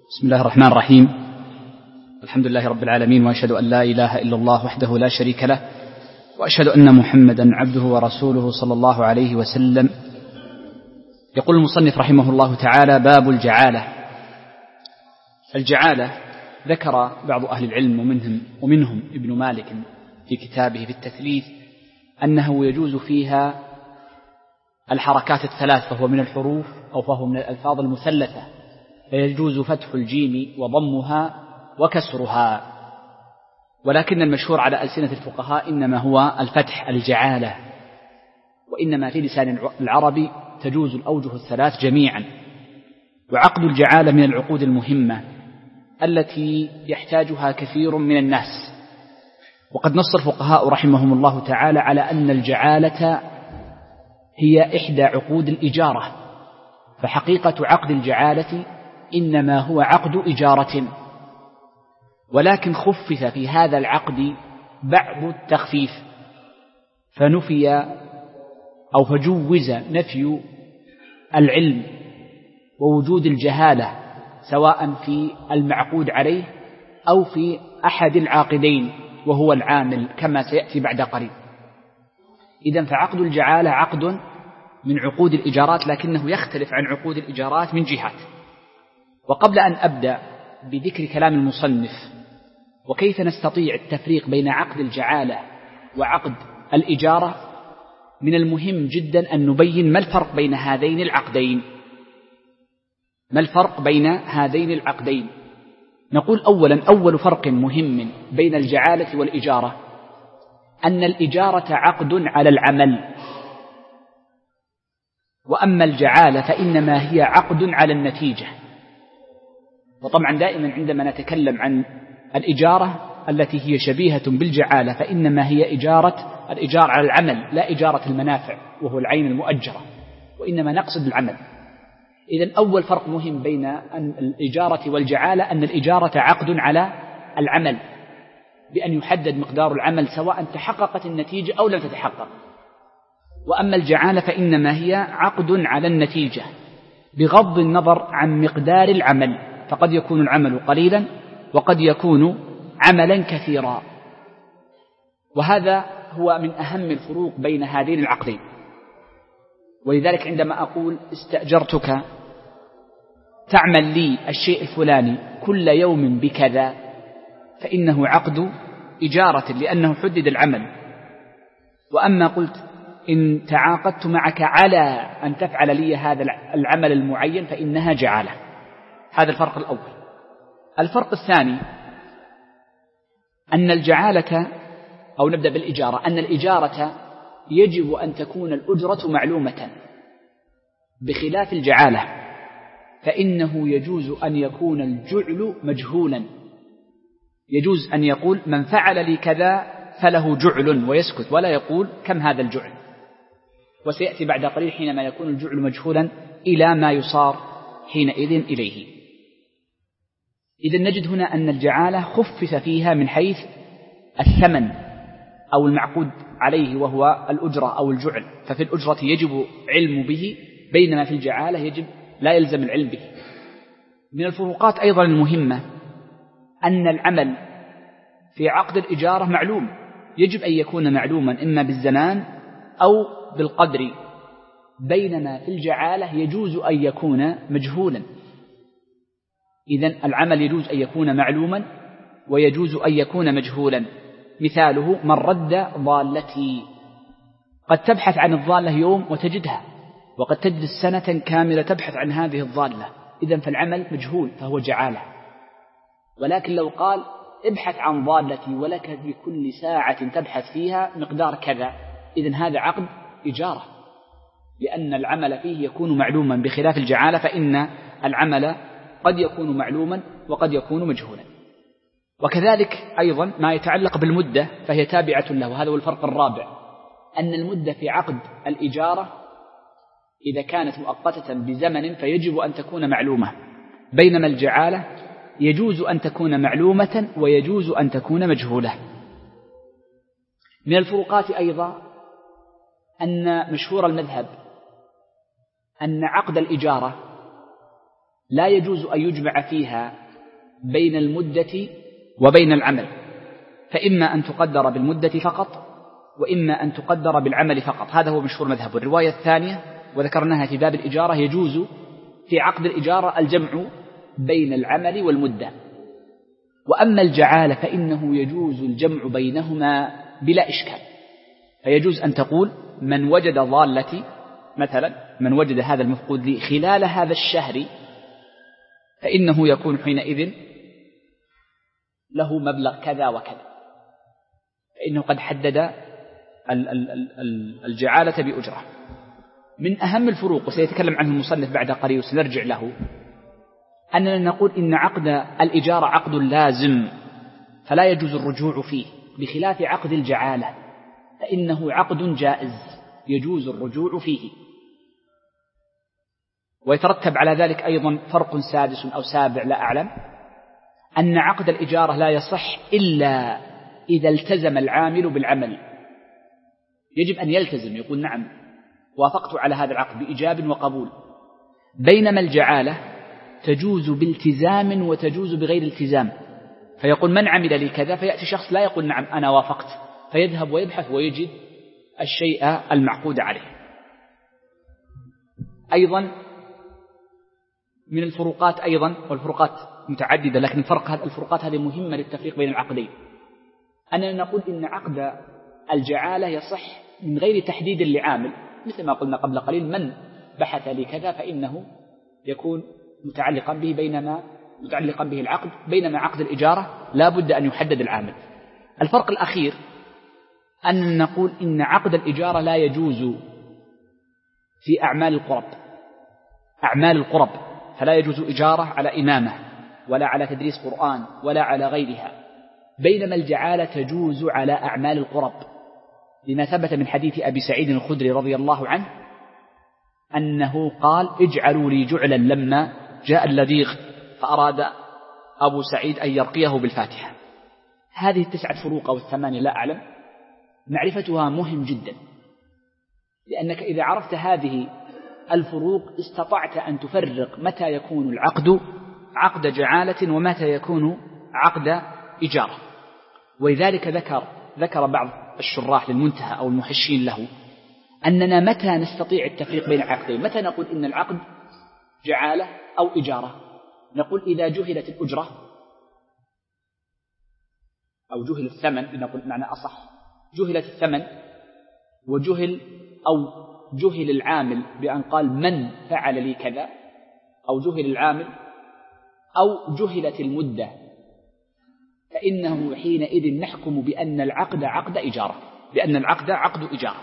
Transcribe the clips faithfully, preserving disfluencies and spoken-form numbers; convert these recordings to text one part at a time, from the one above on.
بسم الله الرحمن الرحيم. الحمد لله رب العالمين، وأشهد أن لا إله إلا الله وحده لا شريك له، وأشهد أن محمدا عبده ورسوله صلى الله عليه وسلم. يقول المصنف رحمه الله تعالى: باب الجعالة. الجعالة ذكر بعض أهل العلم ومنهم, ومنهم ابن مالك في كتابه في التثليث أنه يجوز فيها الحركات الثلاث، فهو من الحروف أو فهو من الألفاظ المثلثة، فيجوز فتح الجيم وضمها وكسرها، ولكن المشهور على ألسنة الفقهاء إنما هو الفتح الجعالة، وإنما في لسان العرب تجوز الأوجه الثلاث جميعا. وعقد الجعالة من العقود المهمة التي يحتاجها كثير من الناس، وقد نص الفقهاء رحمهم الله تعالى على أن الجعالة هي إحدى عقود الإجارة، فحقيقة عقد الجعالة إنما هو عقد إجارة، ولكن خفف في هذا العقد بعض التخفيف، فنفي أو فجوز نفي العلم ووجود الجهالة سواء في المعقود عليه أو في أحد العاقدين وهو العامل، كما سيأتي بعد قليل. إذن فعقد الجعالة عقد من عقود الإجارات، لكنه يختلف عن عقود الإجارات من جهات. وقبل أن أبدأ بذكر كلام المصنف وكيف نستطيع التفريق بين عقد الجعالة وعقد الإجارة، من المهم جدا أن نبين ما الفرق بين هذين العقدين. ما الفرق بين هذين العقدين؟ نقول أولا أول فرق مهم بين الجعالة والإجارة أن الإجارة عقد على العمل، وأما الجعالة فإنما هي عقد على النتيجة. وطبعا دائما عندما نتكلم عن الإجارة التي هي شبيهة بالجعالة فإنما هي إجارة الإجارة على العمل، لا إجارة المنافع وهو العين المؤجرة، وإنما نقصد العمل. إذن أول فرق مهم بين الإجارة والجعالة أن الإجارة عقد على العمل بأن يحدد مقدار العمل سواء تحققت النتيجة أو لم تتحقق، وأما الجعالة فإنما هي عقد على النتيجة بغض النظر عن مقدار العمل، فقد يكون العمل قليلا وقد يكون عملا كثيرا. وهذا هو من أهم الفروق بين هذين العقدين. ولذلك عندما أقول استأجرتك تعمل لي الشيء الفلاني كل يوم بكذا فإنه عقد إجارة لأنه حدد العمل. وأما قلت إن تعاقدت معك على أن تفعل لي هذا العمل المعين فإنها جعالة. هذا الفرق الأول. الفرق الثاني أن الجعالة، أو نبدأ بالإجارة، أن الإجارة يجب أن تكون الأجرة معلومة، بخلاف الجعالة فإنه يجوز أن يكون الجعل مجهولا. يجوز أن يقول من فعل لي كذا فله جعل ويسكت، ولا يقول كم هذا الجعل، وسيأتي بعد قليل حينما يكون الجعل مجهولا إلى ما يصار حينئذ إليه. إذن نجد هنا أن الجعالة خفف فيها من حيث الثمن أو المعقود عليه وهو الأجرة أو الجعل، ففي الأجرة يجب علم به، بينما في الجعالة يجب لا يلزم العلم به. من الفروقات أيضا المهمة أن العمل في عقد الإجارة معلوم، يجب أن يكون معلوما إما بالزمان أو بالقدر، بينما في الجعالة يجوز أن يكون مجهولا. إذن العمل يجوز أن يكون معلوما ويجوز أن يكون مجهولا. مثاله من رد ضالتي، قد تبحث عن الضالة يوم وتجدها، وقد تجلس سنة كاملة تبحث عن هذه الضالة، إذن فالعمل مجهول فهو جعالة. ولكن لو قال ابحث عن ضالتي ولك في كل ساعة تبحث فيها مقدار كذا، إذن هذا عقد إجارة، لأن العمل فيه يكون معلوما، بخلاف الجعالة فإن العمل قد يكون معلوما وقد يكون مجهولا. وكذلك أيضا ما يتعلق بالمدة فهي تابعة له، وهذا هو الفرق الرابع، أن المدة في عقد الإجارة إذا كانت مؤقتة بزمن فيجب أن تكون معلومة، بينما الجعالة يجوز أن تكون معلومة ويجوز أن تكون مجهولة. من الفروقات أيضا أن مشهور المذهب أن عقد الإجارة لا يجوز أن يجمع فيها بين المدة وبين العمل، فإما أن تقدر بالمدة فقط وإما أن تقدر بالعمل فقط. هذا هو مشهور مذهب. الرواية الثانية وذكرناها في باب الإجارة، يجوز في عقد الإجارة الجمع بين العمل والمدة. وأما الجعالة فإنه يجوز الجمع بينهما بلا إشكال، فيجوز أن تقول من وجد ضالتي مثلا، من وجد هذا المفقود لي خلال هذا الشهر فإنه يكون حينئذ له مبلغ كذا وكذا، فإنه قد حدد الجعالة بأجرة. من أهم الفروق وسيتكلم عنه المصنف بعد قليل وسنرجع له، أننا نقول إن عقد الإجارة عقد لازم فلا يجوز الرجوع فيه، بخلاف عقد الجعالة فإنه عقد جائز يجوز الرجوع فيه. ويترتب على ذلك أيضا فرق سادس أو سابع لا أعلم، أن عقد الإجارة لا يصح إلا إذا التزم العامل بالعمل، يجب أن يلتزم، يقول نعم وافقت على هذا العقد بإيجاب وقبول. بينما الجعالة تجوز بالتزام وتجوز بغير التزام، فيقول من عمل لي كذا، فيأتي شخص لا يقول نعم أنا وافقت، فيذهب ويبحث ويجد الشيء المعقود عليه. أيضا من الفروقات أيضا، والفروقات متعددة لكن الفرق هذه الفروقات هذه مهمة للتفريق بين العقدين، أننا نقول إن عقد الجعالة يصح من غير تحديد لعامل، مثل ما قلنا قبل قليل من بحث لي كذا فإنه يكون متعلقا به، بينما متعلقا به العقد، بينما عقد الإجارة لا بد أن يحدد العامل. الفرق الأخير أن نقول إن عقد الإجارة لا يجوز في أعمال القرب، أعمال القرب فلا يجوز إجارة على إمامة ولا على تدريس قرآن ولا على غيرها، بينما الجعالة تجوز على أعمال القرب، لما ثبت من حديث أبي سعيد الخدري رضي الله عنه أنه قال اجعلوا لي جعلا لما جاء اللذيغ فأراد أبو سعيد أن يرقيه بالفاتحة. هذه التسعة فروق أو الثمانية لا أعلم، معرفتها مهم جدا، لأنك إذا عرفت هذه الفروق استطعت أن تفرق متى يكون العقد عقد جعالة ومتى يكون عقد إجارة. ولذلك ذكر ذكر بعض الشراح للمنتهى أو المحشين له أننا متى نستطيع التفريق بين العقدين، متى نقول إن العقد جعالة أو إجارة؟ نقول إذا جهلت الأجرة أو جهل الثمن، لنقول معنى أصح، جهلت الثمن وجهل أو جهل العامل بأن قال من فعل لي كذا، أو جهل العامل أو جهلت المدة، فإنه حينئذ نحكم بأن العقد عقد إجارة، بأن العقد عقد إجارة،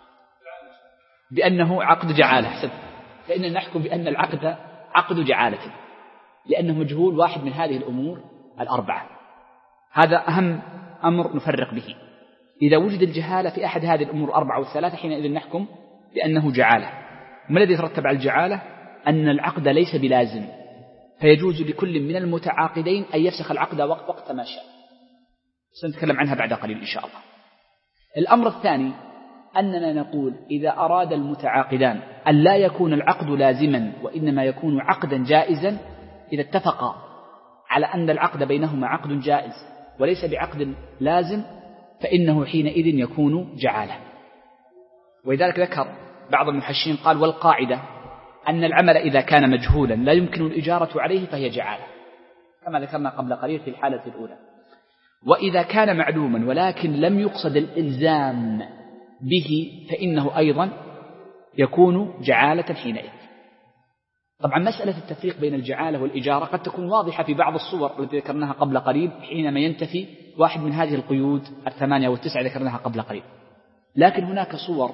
بأنه عقد جعالة، فإننا نحكم بأن العقد عقد جعالة، لأنه مجهول واحد من هذه الأمور الأربعة. هذا أهم أمر نفرق به. إذا وجد الجهالة في أحد هذه الأمور الأربعة والثلاثة حينئذ نحكم بأنه جعالة. ما الذي يترتب على الجعالة؟ أن العقد ليس بلازم، فيجوز لكل من المتعاقدين أن يفسخ العقد وقت وقت ما شاء، سنتكلم عنها بعد قليل إن شاء الله. الأمر الثاني أننا نقول إذا أراد المتعاقدان أن لا يكون العقد لازما وإنما يكون عقدا جائزا، إذا اتفقا على أن العقد بينهما عقد جائز وليس بعقد لازم، فإنه حينئذ يكون جعالة. ولذلك ذكر بعض المحشين قال والقاعدة أن العمل إذا كان مجهولا لا يمكن الإجارة عليه فهي جعالة، كما ذكرنا قبل قليل في الحالة الأولى. وإذا كان معلوما ولكن لم يقصد الإلزام به فإنه أيضا يكون جعالة حينئذ. طبعا مسألة التفريق بين الجعالة والإجارة قد تكون واضحة في بعض الصور التي ذكرناها قبل قليل حينما ينتفي واحد من هذه القيود الثمانية والتسعة ذكرناها قبل قليل، لكن هناك صور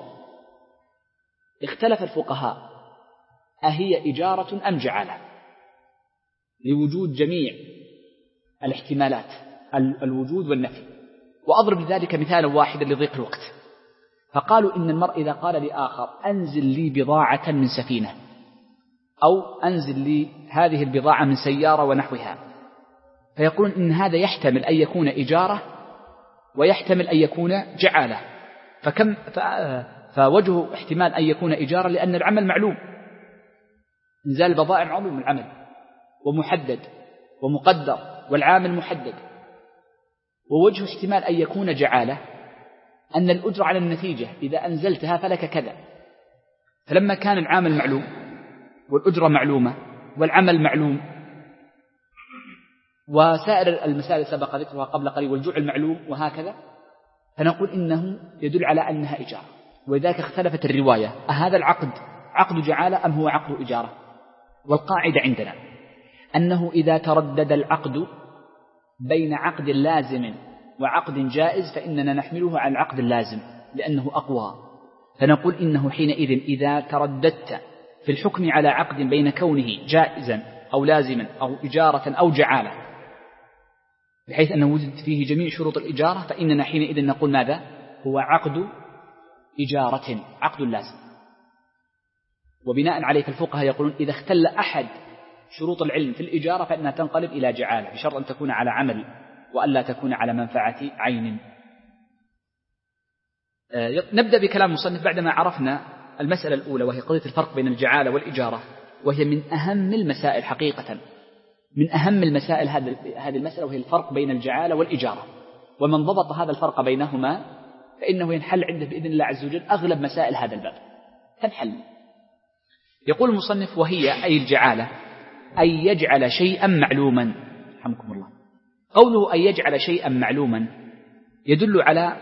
اختلف الفقهاء أهي إجارة أم جعالة، لوجود جميع الاحتمالات الوجود والنفي. وأضرب لذلك مثالا واحدا لضيق الوقت، فقالوا إن المرء إذا قال لآخر أنزل لي بضاعة من سفينة أو أنزل لي هذه البضاعة من سيارة ونحوها، فيقولون إن هذا يحتمل أن يكون إجارة ويحتمل أن يكون جعالة، فكم فوجه احتمال أن يكون إجارة لأن العمل معلوم، إنزال البضائع معلوم من العمل، ومحدد ومقدر والعامل محدد. ووجه احتمال أن يكون جعالة أن الأجرة على النتيجة إذا أنزلتها فلك كذا، فلما كان العامل معلوم والأجرة معلومة والعمل معلوم وسائر المسائل سبق ذكرها قبل قليل والجعل معلوم وهكذا، فنقول إنه يدل على أنها إجارة. ولذلك اختلفت الرواية، أهذا العقد عقد جعالة أم هو عقد إجارة؟ والقاعدة عندنا أنه إذا تردد العقد بين عقد لازم وعقد جائز فإننا نحمله على العقد اللازم لأنه أقوى، فنقول إنه حينئذ إذا ترددت في الحكم على عقد بين كونه جائزا أو لازما أو إجارة أو جعالة بحيث أنه وجد فيه جميع شروط الإجارة، فإننا حينئذ نقول ماذا؟ هو عقد إجارة، عقد لازم. وبناء عليه فالفقهاء يقولون إذا اختل أحد شروط العلم في الإجارة فإنها تنقلب إلى جعالة بشرط أن تكون على عمل وألا تكون على منفعة عين. نبدأ بكلام المصنف بعدما عرفنا المسألة الأولى وهي قضية الفرق بين الجعالة والإجارة، وهي من أهم المسائل حقيقة، من أهم المسائل هذه المسألة، وهي الفرق بين الجعالة والإجارة. ومن ضبط هذا الفرق بينهما فإنه ينحل عنده بإذن الله عز وجل أغلب مسائل هذا الباب تنحل. يقول المصنف وهي أي الجعالة أن يجعل شيئا معلوما. رحمكم الله. قوله أن يجعل شيئا معلوما يدل على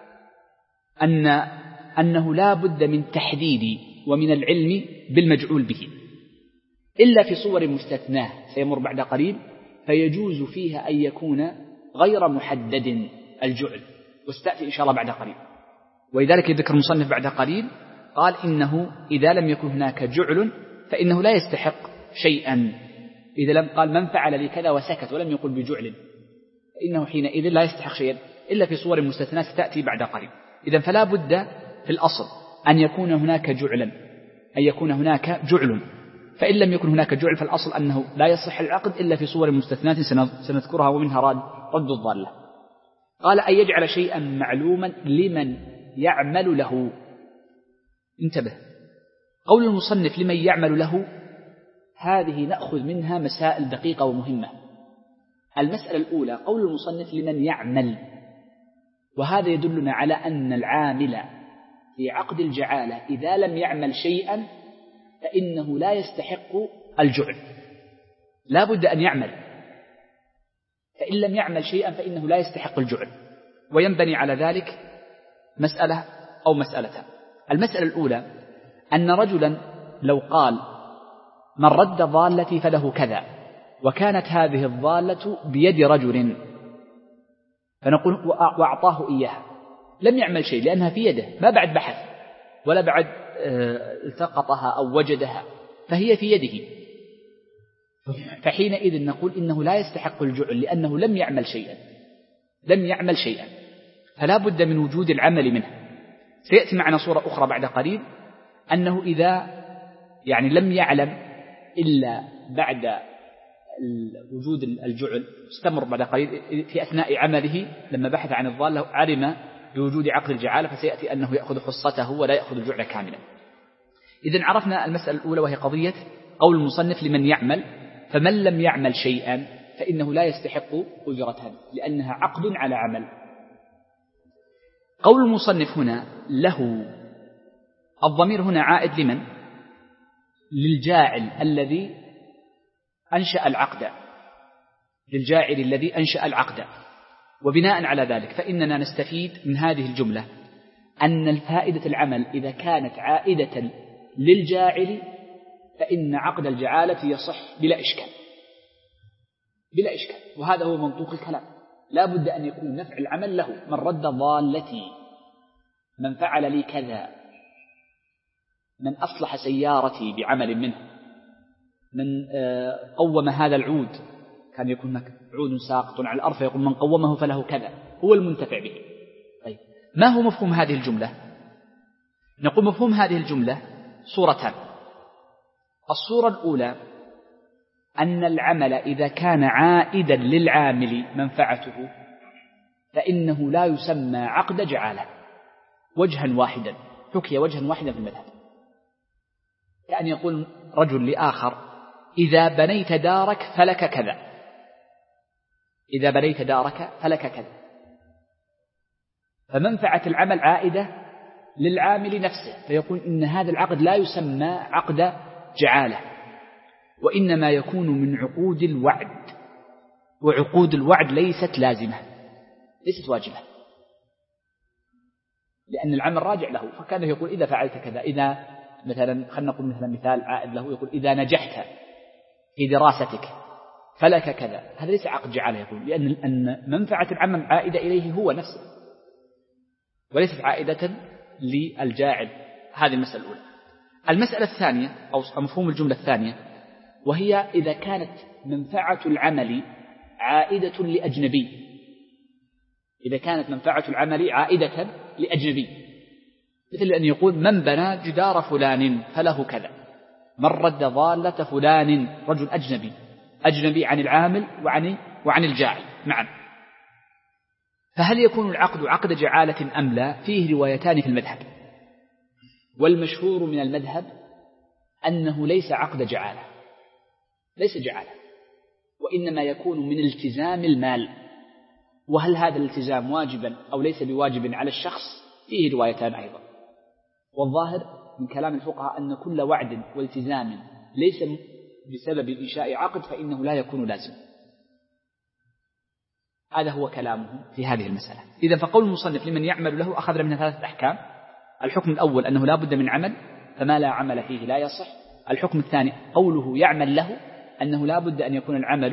أن أنه لا بد من تحديد ومن العلم بالمجعول به إلا في صور مستثناة سيمر بعد قليل، فيجوز فيها أن يكون غير محدد الجعل، واستأتي إن شاء الله بعد قليل. ولذلك يذكر المصنف بعد قليل قال إنه إذا لم يكن هناك جعل فإنه لا يستحق شيئا. إذا لم قال من فعل لي كذا وسكت ولم يقل بجعل فإنه حينئذ لا يستحق شيئا إلا في صور مستثناة ستأتي بعد قليل. إذن فلا بد في الأصل أن يكون هناك جعلا، أن يكون هناك جعل، فإن لم يكن هناك جعل فالأصل أنه لا يصح العقد إلا في صور مستثنات سنذكرها ومنها رد, رد الضالة. قال أن يجعل شيئا معلوما لمن يعمل له. انتبه، قول المصنف لمن يعمل له هذه نأخذ منها مسائل دقيقة ومهمة. المسألة الأولى قول المصنف لمن يعمل، وهذا يدلنا على أن العامل في عقد الجعالة إذا لم يعمل شيئا فإنه لا يستحق الجعل، لا بد أن يعمل، فإن لم يعمل شيئا فإنه لا يستحق الجعل. وينبني على ذلك مسألة أو مسألتان. المسألة الأولى أن رجلا لو قال من رد ضالتي فله كذا، وكانت هذه الضالة بيد رجل، فنقول وأعطاه إياها، لم يعمل شيء لأنها في يده، ما بعد بحث ولا بعد التقطها أو وجدها، فهي في يده، فحينئذ نقول إنه لا يستحق الجعل لأنه لم يعمل شيئا، لم يعمل شيئا، فلا بد من وجود العمل منه. سيأتي معنا صورة أخرى بعد قليل أنه إذا يعني لم يعلم إلا بعد وجود الجعل، استمر بعد قليل في أثناء عمله لما بحث عن الضالة علم بوجود عقد الجعالة، فسيأتي أنه يأخذ حصته ولا يأخذ الجعل كاملا. إذن عرفنا المسألة الأولى وهي قضية قول المصنف لمن يعمل، فمن لم يعمل شيئا فإنه لا يستحق أجرة لأنها عقد على عمل. قول المصنف هنا له، الضمير هنا عائد لمن؟ للجاعل الذي أنشأ العقد، للجاعل الذي أنشأ العقد. وبناء على ذلك فإننا نستفيد من هذه الجملة أن الفائدة العمل إذا كانت عائدة للجاعل فإن عقد الجعالة يصح بلا إشكال، بلا إشكال. وهذا هو منطوق الكلام، لا بد أن يكون نفع العمل له. من رد ضالتي، من فعل لي كذا، من أصلح سيارتي بعمل منه، من قوم هذا العود، كان يكون هناك عود ساقط على الأرض فيقول من قومه فله كذا، هو المنتفع به. طيب، ما هو مفهوم هذه الجملة؟ نقول مفهوم هذه الجملة صورتان. الصورة الأولى أن العمل إذا كان عائدا للعامل منفعته فإنه لا يسمى عقد جعالة، وجها واحدا، حكي وجها واحدا في المذهب. يعني يقول رجل لآخر إذا بنيت دارك فلك كذا، إذا بنيت دارك فلك كذا. فمنفعة العمل عائدة للعامل نفسه، فيقول إن هذا العقد لا يسمى عقد جعالة، وإنما يكون من عقود الوعد، وعقود الوعد ليست لازمة، ليست واجبة، لأن العمل راجع له. فكان يقول إذا فعلت كذا، إذا مثلا خلنا نقول مثلا مثال عائد له، يقول إذا نجحت في دراستك فلك كذا. هذا ليس عقد جعالة، يقول لأن أن منفعة العمل عائدة إليه هو نفسه، وليست عائدة للجاعل. هذه المسألة الأولى. المسألة الثانية أو مفهوم الجملة الثانية، وهي إذا كانت منفعة العمل عائدة لأجنبي، إذا كانت منفعة العمل عائدة لأجنبي، مثل أن يقول من بنى جدار فلان فله كذا، من رد ضالة فلان، رجل أجنبي، أجنبي عن العامل وعن وعن الجاعل معا. فهل يكون العقد عقد جعالة أم لا؟ فيه روايتان في المذهب، والمشهور من المذهب أنه ليس عقد جعالة، ليس جعالة، وإنما يكون من التزام المال. وهل هذا الالتزام واجبا أو ليس بواجب على الشخص؟ فيه روايتان أيضا. والظاهر من كلام الفقهاء أن كل وعد والتزام ليس بسبب إنشاء عقد فإنه لا يكون لازم. هذا هو كلامه في هذه المسألة. إذا فقول المصنف لمن يعمل له أخذنا منها ثلاثة أحكام. الحكم الأول أنه لا بد من عمل، فما لا عمل فيه لا يصح. الحكم الثاني قوله يعمل له، أنه لا بد أن يكون العمل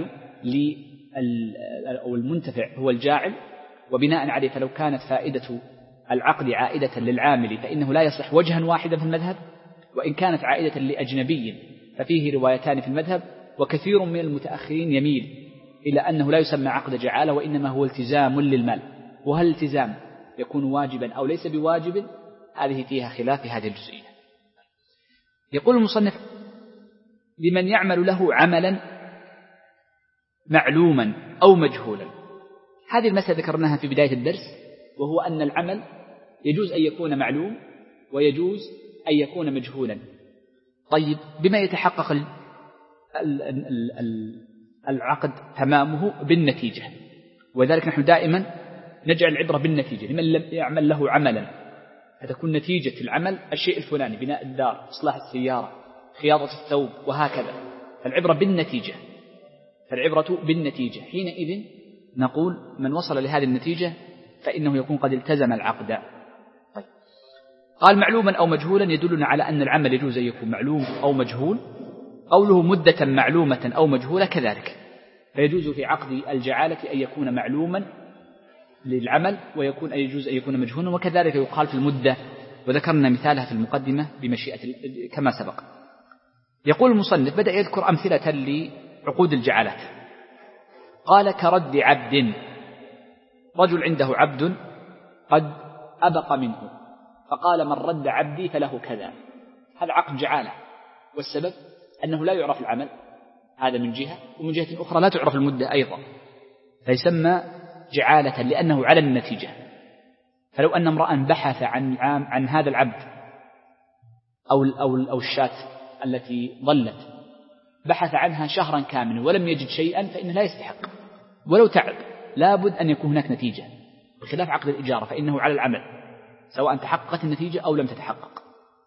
أو المنتفع هو الجاعل، وبناء عليه فلو كانت فائدة العقد عائدة للعامل فإنه لا يصح وجها واحدا في المذهب، وإن كانت عائدة لأجنبي ففيه روايتان في المذهب. وكثير من المتأخرين يميل إلى أنه لا يسمى عقد جعالة، وإنما هو التزام للمال. وهل التزام يكون واجبا أو ليس بواجب؟ هذه فيها خلاف في هذه الجزئية. يقول المصنف لمن يعمل له عملا معلوما أو مجهولا. هذه المسألة ذكرناها في بداية الدرس، وهو أن العمل يجوز أن يكون معلوم ويجوز أن يكون مجهولا. طيب بما يتحقق ال ال ال ال العقد تمامه؟ بالنتيجة. وذلك نحن دائما نجعل العبرة بالنتيجة. لمن لم يعمل له عملا فتكون نتيجة العمل الشيء الفلاني، بناء الدار، إصلاح السيارة، خياطة الثوب، وهكذا. فالعبرة بالنتيجة، فالعبرة بالنتيجة. حينئذ نقول من وصل لهذه النتيجة فإنه يكون قد التزم العقد. طيب. قال معلوما أو مجهولا يدلنا على أن العمل يجوز أن يكون معلوم أو مجهول. قوله مدة معلومة أو مجهولة كذلك، فيجوز في عقد الجعالة أن يكون معلوما للعمل، ويكون أن يجوز أن يكون مجهولا، وكذلك يقال في المدة، وذكرنا مثالها في المقدمة بمشيئة كما سبق. يقول المصنف بدأ يذكر أمثلة لعقود الجعالات. قال كرد عبد، رجل عنده عبد قد أبق منه، فقال من رد عبدي فله كذا. هذا عقد جعالة، والسبب أنه لا يعرف العمل، هذا من جهة، ومن جهة أخرى لا تعرف المدة أيضا، فيسمى جعالة لأنه على النتيجة. فلو أن امرأ بحث عن عام عن هذا العبد أو أو أو الشاة التي ضلت، بحث عنها شهرا كاملا ولم يجد شيئا، فإنه لا يستحق ولو تعب. لابد أن يكون هناك نتيجة، بخلاف عقد الإجارة فإنه على العمل سواء تحققت النتيجة أو لم تتحقق.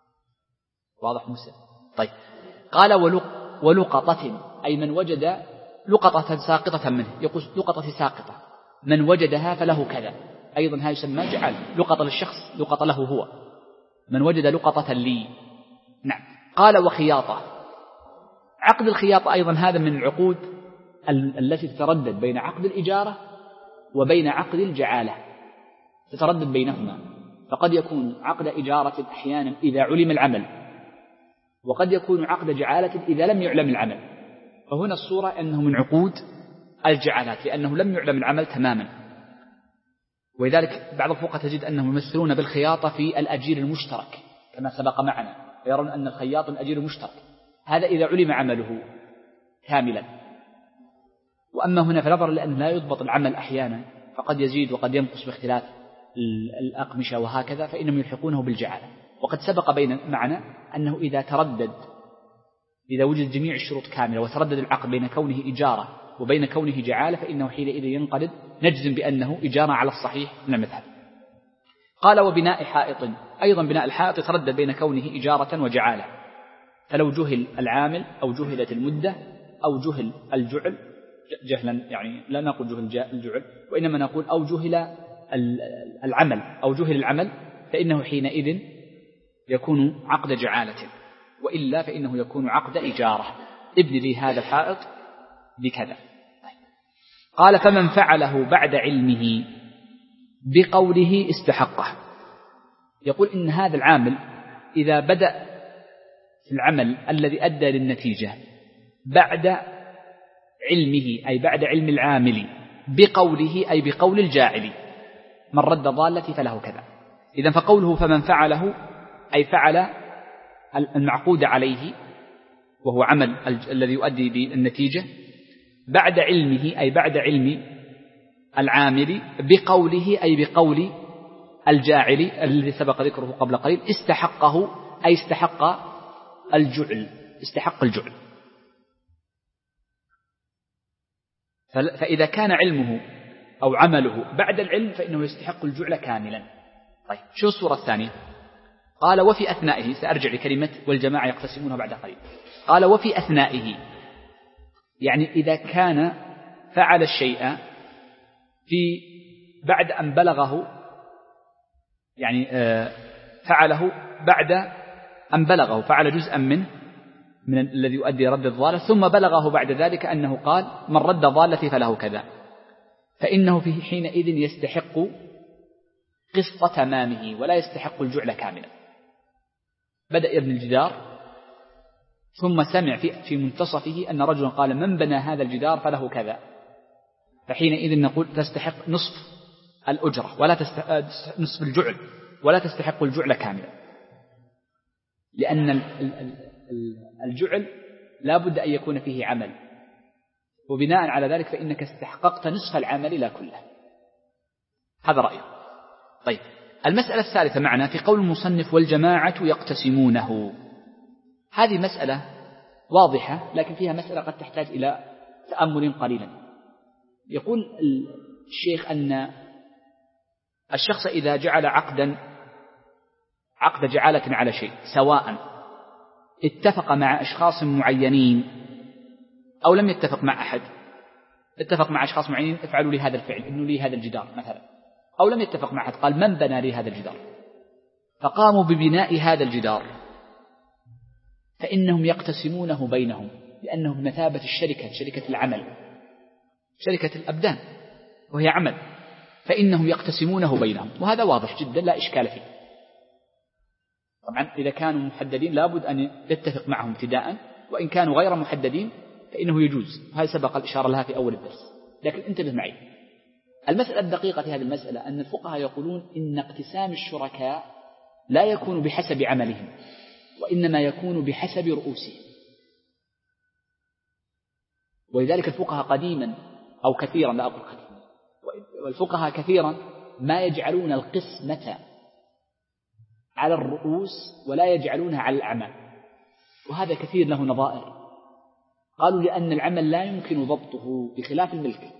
واضح موسى؟ طيب. قال ولق ولقطة، أي من وجد لقطة ساقطة منه، يقول لقطة ساقطة، من وجدها فله كذا. أيضا هذا يسمى جعل، لقطة للشخص، لقطة له هو، من وجد لقطة لي. نعم. قال وخياطة، عقد الخياطة أيضا هذا من العقود التي تتردد بين عقد الإجارة وبين عقد الجعالة، تتردد بينهما. فقد يكون عقد إجارة أحيانا إذا علم العمل، وقد يكون عقد جعالة إذا لم يعلم العمل. فهنا الصورة أنه من عقود الجعالات لأنه لم يعلم العمل تماما. ولذلك بعض الفقهاء تجد أنهم يمثلون بالخياطة في الأجير المشترك كما سبق معنا، فيرون أن الخياط الأجير المشترك، هذا إذا علم عمله كاملا. وأما هنا فنظرا لأنه لا يضبط العمل أحيانا، فقد يزيد وقد ينقص باختلاف الأقمشة وهكذا، فإنهم يلحقونه بالجعالة. وقد سبق بين معنا أنه إذا تردد إذا وجد جميع الشروط كاملة وتردد العقد بين كونه إجارة وبين كونه جعالة فإنه حينئذ ينقلب نجزم بأنه إجارة على الصحيح من المذهب. قال وبناء حائط، أيضا بناء الحائط يتردد بين كونه إجارة وجعالة، فلو جهل العامل أو جهلت المدة أو جهل الجعل جهلا، يعني لا نقول جهل الجعل وإنما نقول أو جهل العمل أو جهل العمل فإنه حينئذ يكون عقد جعالة، وإلا فإنه يكون عقد إجارة. ابن لي هذا الحائط بكذا. قال فمن فعله بعد علمه بقوله استحقه. يقول إن هذا العامل إذا بدأ في العمل الذي أدى للنتيجة بعد علمه أي بعد علم العامل بقوله أي بقول الجاعل من رد ضالتي فله كذا. إذن فقوله فمن فعله أي فعل المعقود عليه وهو عمل الذي يؤدي بالنتيجة بعد علمه أي بعد علم العامل بقوله أي بقول الجاعل الذي سبق ذكره قبل قليل استحقه أي استحق الجعل، استحق الجعل. فإذا كان علمه أو عمله بعد العلم فإنه يستحق الجعل كاملا. طيب شو الصورة الثانية؟ قال وفي أثنائه، سأرجع لكلمة والجماعة يقتسمونها بعد قليل. قال وفي أثنائه يعني إذا كان فعل الشيء في بعد أن بلغه، يعني فعله بعد أن بلغه فعل جزءا منه من الذي يؤدي رد الضالة ثم بلغه بعد ذلك أنه قال من رد ضالتي فله كذا، فإنه في حينئذ يستحق قسط تمامه ولا يستحق الجعل كاملا. بدأ يبني الجدار ثم سمع في, في منتصفه أن رجلا قال من بنى هذا الجدار فله كذا، فحينئذ نقول تستحق نصف الأجرة ولا تستحق نصف الجعل ولا تستحق الجعل كاملا، لأن الجعل لا بد أن يكون فيه عمل، وبناء على ذلك فإنك استحققت نصف العمل لا كله. هذا رأيه. طيب المسألة الثالثة معنا في قول المصنف والجماعة يقتسمونه. هذه مسألة واضحة لكن فيها مسألة قد تحتاج إلى تأمل قليلا. يقول الشيخ أن الشخص إذا جعل عقدا عقد جعالة على شيء سواء اتفق مع أشخاص معينين أو لم يتفق مع أحد، اتفق مع أشخاص معينين افعلوا لي هذا الفعل ابنوا لي هذا الجدار مثلا، أو لم يتفق مع أحد قال من بنى لي هذا الجدار، فقاموا ببناء هذا الجدار فإنهم يقتسمونه بينهم لأنه بمثابة الشركة، شركة العمل، شركة الأبدان وهي عمل، فإنهم يقتسمونه بينهم، وهذا واضح جدا لا إشكال فيه. طبعا إذا كانوا محددين لابد أن يتفق معهم ابتداء، وإن كانوا غير محددين فإنه يجوز، وهذا سبق الإشارة لها في أول الدرس. لكن انتبه معي، المسألة الدقيقة في هذه المسألة أن الفقهاء يقولون إن اقتسام الشركاء لا يكون بحسب عملهم وإنما يكون بحسب رؤوسهم، ولذلك الفقهاء قديما أو كثيرا لا أقول قديما والفقهاء كثيرا ما يجعلون القسمة على الرؤوس ولا يجعلونها على الأعمال، وهذا كثير له نظائر. قالوا لأن العمل لا يمكن ضبطه بخلاف الملك،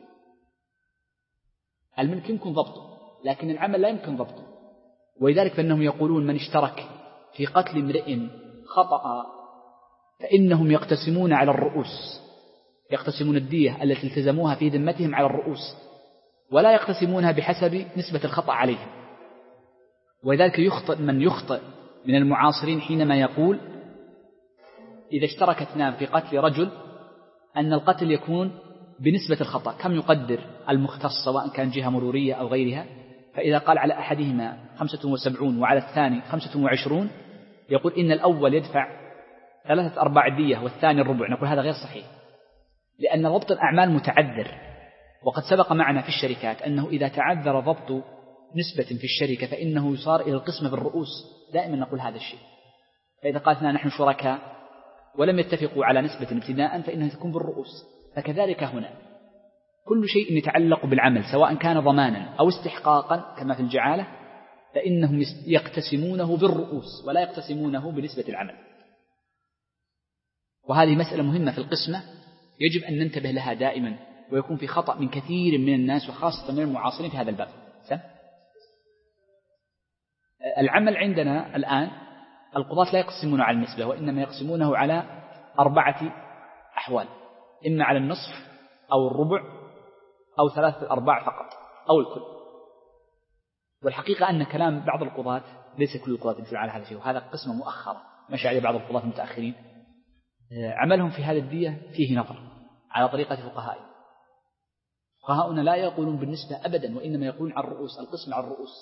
الملك يمكن ضبطه لكن العمل لا يمكن ضبطه، ولذلك فإنهم يقولون من اشترك في قتل امرئ خطأ فإنهم يقتسمون على الرؤوس، يقتسمون الدية التي التزموها في ذمتهم على الرؤوس ولا يقتسمونها بحسب نسبة الخطأ عليهم. ولذلك يخطئ من يخطئ من المعاصرين حينما يقول إذا اشترك اثنان في قتل رجل أن القتل يكون بنسبة الخطأ، كم يقدر المختص سواء كان جهة مرورية أو غيرها، فإذا قال على أحدهما خمسة وسبعون وعلى الثاني خمسة وعشرون يقول إن الأول يدفع ثلاثة أرباع الدية والثاني الربع، نقول هذا غير صحيح، لأن ضبط الأعمال متعذر، وقد سبق معنا في الشركات أنه إذا تعذر ضبط نسبة في الشركة فإنه يصار إلى القسمة بالرؤوس، دائما نقول هذا الشيء. فإذا قالنا نحن شركاء ولم يتفقوا على نسبة ابتداء فإنها تكون بالرؤوس، فكذلك هنا كل شيء يتعلق بالعمل سواء كان ضمانا أو استحقاقا كما في الجعالة فإنهم يقتسمونه بالرؤوس ولا يقتسمونه بنسبة العمل. وهذه مسألة مهمة في القسمة يجب أن ننتبه لها دائما، ويكون في خطأ من كثير من الناس وخاصة من المعاصرين في هذا الباب. العمل عندنا الآن القضاة لا يقسمونه على النسبة، وإنما يقسمونه على أربعة أحوال، إما على النصف أو الربع أو ثلاثة الأرباع فقط أو الكل. والحقيقة أن كلام بعض القضاة ليس كل القضاة يمشون على هذا الشيء، وهذا قسمة مؤخرة مشى عليه بعض القضاة المتأخرين. عملهم في هذه الدية فيه نظر على طريقة فقهائهم. فقهاؤنا لا يقولون بالنسبة أبدا، وإنما يقولون عن الرؤوس، القسم عن الرؤوس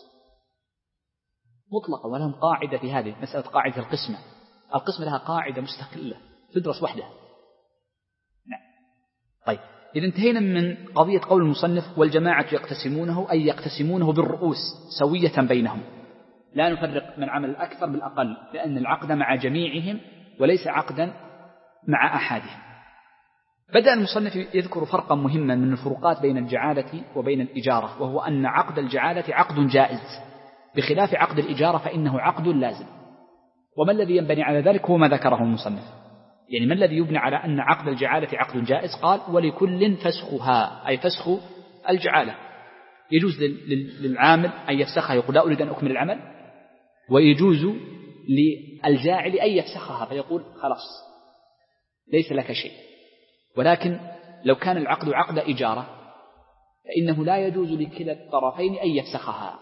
مطلقا، ولهم قاعدة في هذه مسألة قاعدة القسمة. القسمة لها قاعدة مستقلة تدرس وحدها. نعم. طيب، إذا انتهينا من قضية قول المصنف والجماعة يقتسمونه، أي يقتسمونه بالرؤوس سوية بينهم، لا نفرق من عمل الأكثر بالأقل، لأن العقد مع جميعهم وليس عقدا مع أحدهم. بدأ المصنف يذكر فرقا مهما من الفروقات بين الجعالة وبين الإجارة، وهو أن عقد الجعالة عقد جائز بخلاف عقد الإجارة فإنه عقد لازم. وما الذي ينبني على ذلك هو ما ذكره المصنف، يعني ما الذي يبني على أن عقد الجعالة عقد جائز؟ قال ولكل فسخها، أي فسخ الجعالة. يجوز للعامل أن يفسخها، يقول لا أريد أن أكمل العمل، ويجوز للجاعل أن يفسخها فيقول خلاص ليس لك شيء. ولكن لو كان العقد عقد إجارة فإنه لا يجوز لكلا الطرفين أن يفسخها.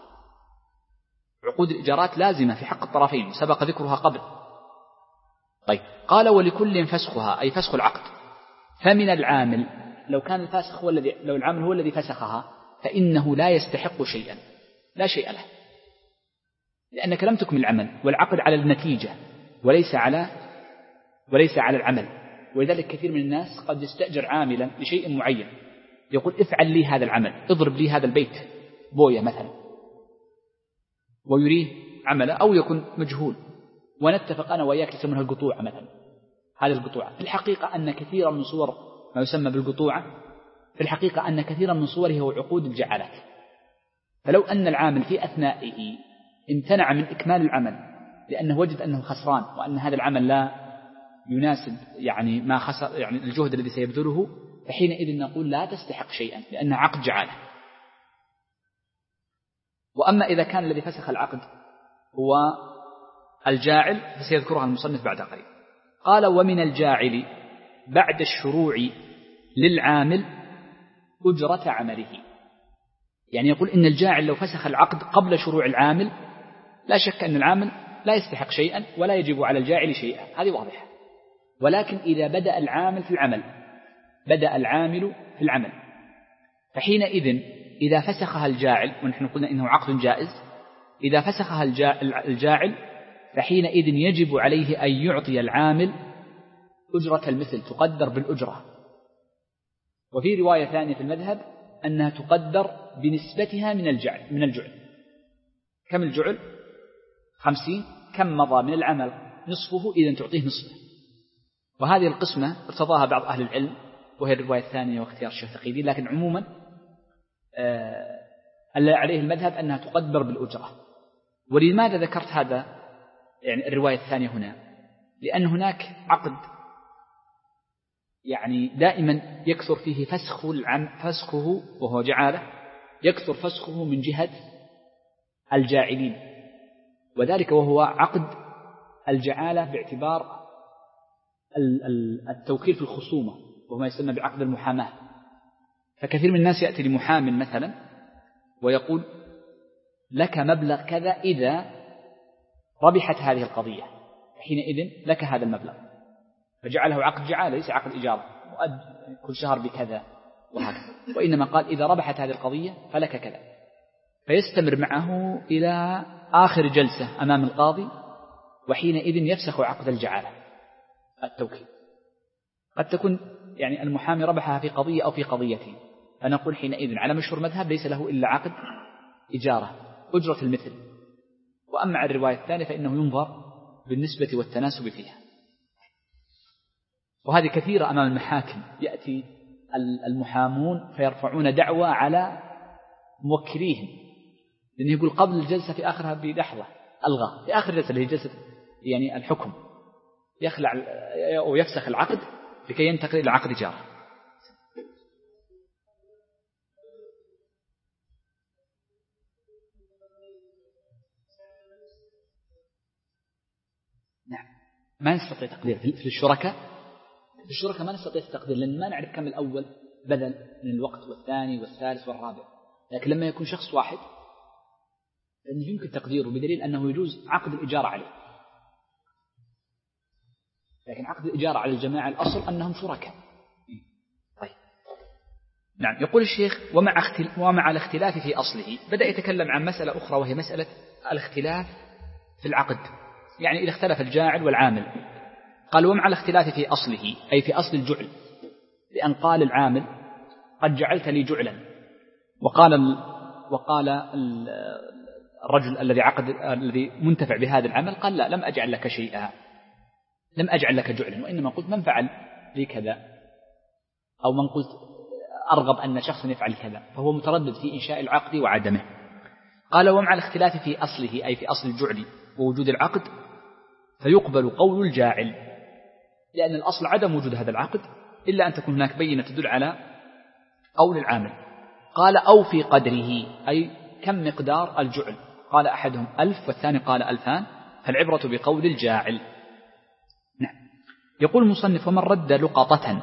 عقود الإجارات لازمة في حق الطرفين سبق ذكرها قبل. طيب، قال ولكل فسخها، أي فسخ العقد. فمن العامل لو كان الفاسخ هو الذي لو العامل هو الذي فسخها فإنه لا يستحق شيئا، لا شيء له، لأنك لم تكمل العمل، والعقد على النتيجة وليس على وليس على العمل. ولذلك كثير من الناس قد يستأجر عاملا لشيء معين، يقول افعل لي هذا العمل، اضرب لي هذا البيت بوية مثلا، ويريه عمله، أو يكون مجهول ونتفق أنا وإياك يسمونها القطوعة مثلا. هذه القطوعة في الحقيقة أن كثيرا من صور ما يسمى بالقطوعة في الحقيقة أن كثيرا من صوره هو عقود الجعالات. فلو أن العامل في أثنائه امتنع من إكمال العمل لأنه وجد أنه خسران وأن هذا العمل لا يناسب يعني ما خسر يعني الجهد الذي سيبذله، فحينئذ نقول لا تستحق شيئا لأن عقد جعاله. وأما إذا كان الذي فسخ العقد هو الجاعل فسيذكرها المصنف بعد قليل. قال ومن الجاعل بعد الشروع للعامل أجرة عمله، يعني يقول إن الجاعل لو فسخ العقد قبل شروع العامل لا شك أن العامل لا يستحق شيئا ولا يجب على الجاعل شيئا، هذه واضحة. ولكن إذا بدأ العامل في العمل بدأ العامل في العمل فحينئذ إذا فسخها الجاعل، ونحن قلنا إنه عقد جائز، إذا فسخها الجاعل فحينئذ يجب عليه أن يعطي العامل أجرة المثل تقدر بالأجرة. وفي رواية ثانية في المذهب أنها تقدر بنسبتها من الجعل من الجعل كم الجعل؟ خمسين، كم مضى من العمل نصفه، إذن تعطيه نصفه. وهذه القسمة ارتضاها بعض أهل العلم وهي الرواية الثانية واختيار الشيخ التقييدي، لكن عموما آه عليه المذهب أنها تقدر بالأجرة. ولماذا ذكرت هذا يعني الرواية الثانية هنا؟ لأن هناك عقد يعني دائما يكثر فيه فسخ العم فسخه وهو جعالة، يكثر فسخه من جهة الجاعلين، وذلك وهو عقد الجعالة باعتبار التوكيل في الخصومة وهو ما يسمى بعقد المحاماة. فكثير من الناس يأتي لمحام مثلا ويقول لك مبلغ كذا إذا ربحت هذه القضية، حينئذ لك هذا المبلغ، فجعله عقد جعالة ليس عقد إجارة مؤد كل شهر بكذا وهكذا، وإنما قال إذا ربحت هذه القضية فلك كذا، فيستمر معه إلى آخر جلسة أمام القاضي، وحينئذ يفسخ عقد الجعالة التوكيل. قد تكون يعني المحامي ربحها في قضية أو في قضيتين، فنقول حينئذ على مشهور مذهب ليس له إلا عقد إجارة أجرة المثل. وأما على الرواية الثانية فإنه ينظر بالنسبة والتناسب فيها. وهذه كثيرة أمام المحاكم، يأتي المحامون فيرفعون دعوى على موكليهم، لأنه يقول قبل الجلسة في آخرها بلحظة ألغى في آخر الجلسة اللي هي جلسة يعني الحكم، يخلع أو يفسخ العقد لكي ينتقل إلى عقد إجارة. نعم ما نستطيع تقدير في الشركاء، في الشركاء ما نستطيع التقدير لأن ما نعرف كم الأول بدل من الوقت والثاني والثالث والرابع، لكن لما يكون شخص واحد فإنه يمكن تقديره بدليل أنه يجوز عقد الإجارة عليه، لكن عقد الإجارة على الجماعة الأصل أنهم شركاء. طيب نعم. يقول الشيخ ومع, اختل... ومع الاختلاف في أصله، بدأ يتكلم عن مسألة أخرى وهي مسألة الاختلاف في العقد، يعني إذا اختلف الجاعل والعامل. قال ومع الاختلاف في أصله أي في أصل الجعل، لأن قال العامل قد جعلت لي جعلا، وقال ال... وقال ال... الرجل الذي عقد الذي منتفع بهذا العمل قال لا لم أجعل لك شيئا، لم أجعل لك جعلا، وإنما قلت من فعل لي كذا، أو من قلت أرغب أن شخصا يفعل كذا، فهو متردد في إنشاء العقد وعدمه. قال ومع الاختلاف في أصله أي في أصل الجعل ووجود العقد، فيقبل قول الجاعل، لأن الأصل عدم وجود هذا العقد إلا أن تكون هناك بينة تدل على قول العامل. قال أو في قدره أي كم مقدار الجعل، قال أحدهم ألف والثاني قال ألفان، فالعبرة بقول الجاعل. نعم. يقول المصنف ومن رد لقطة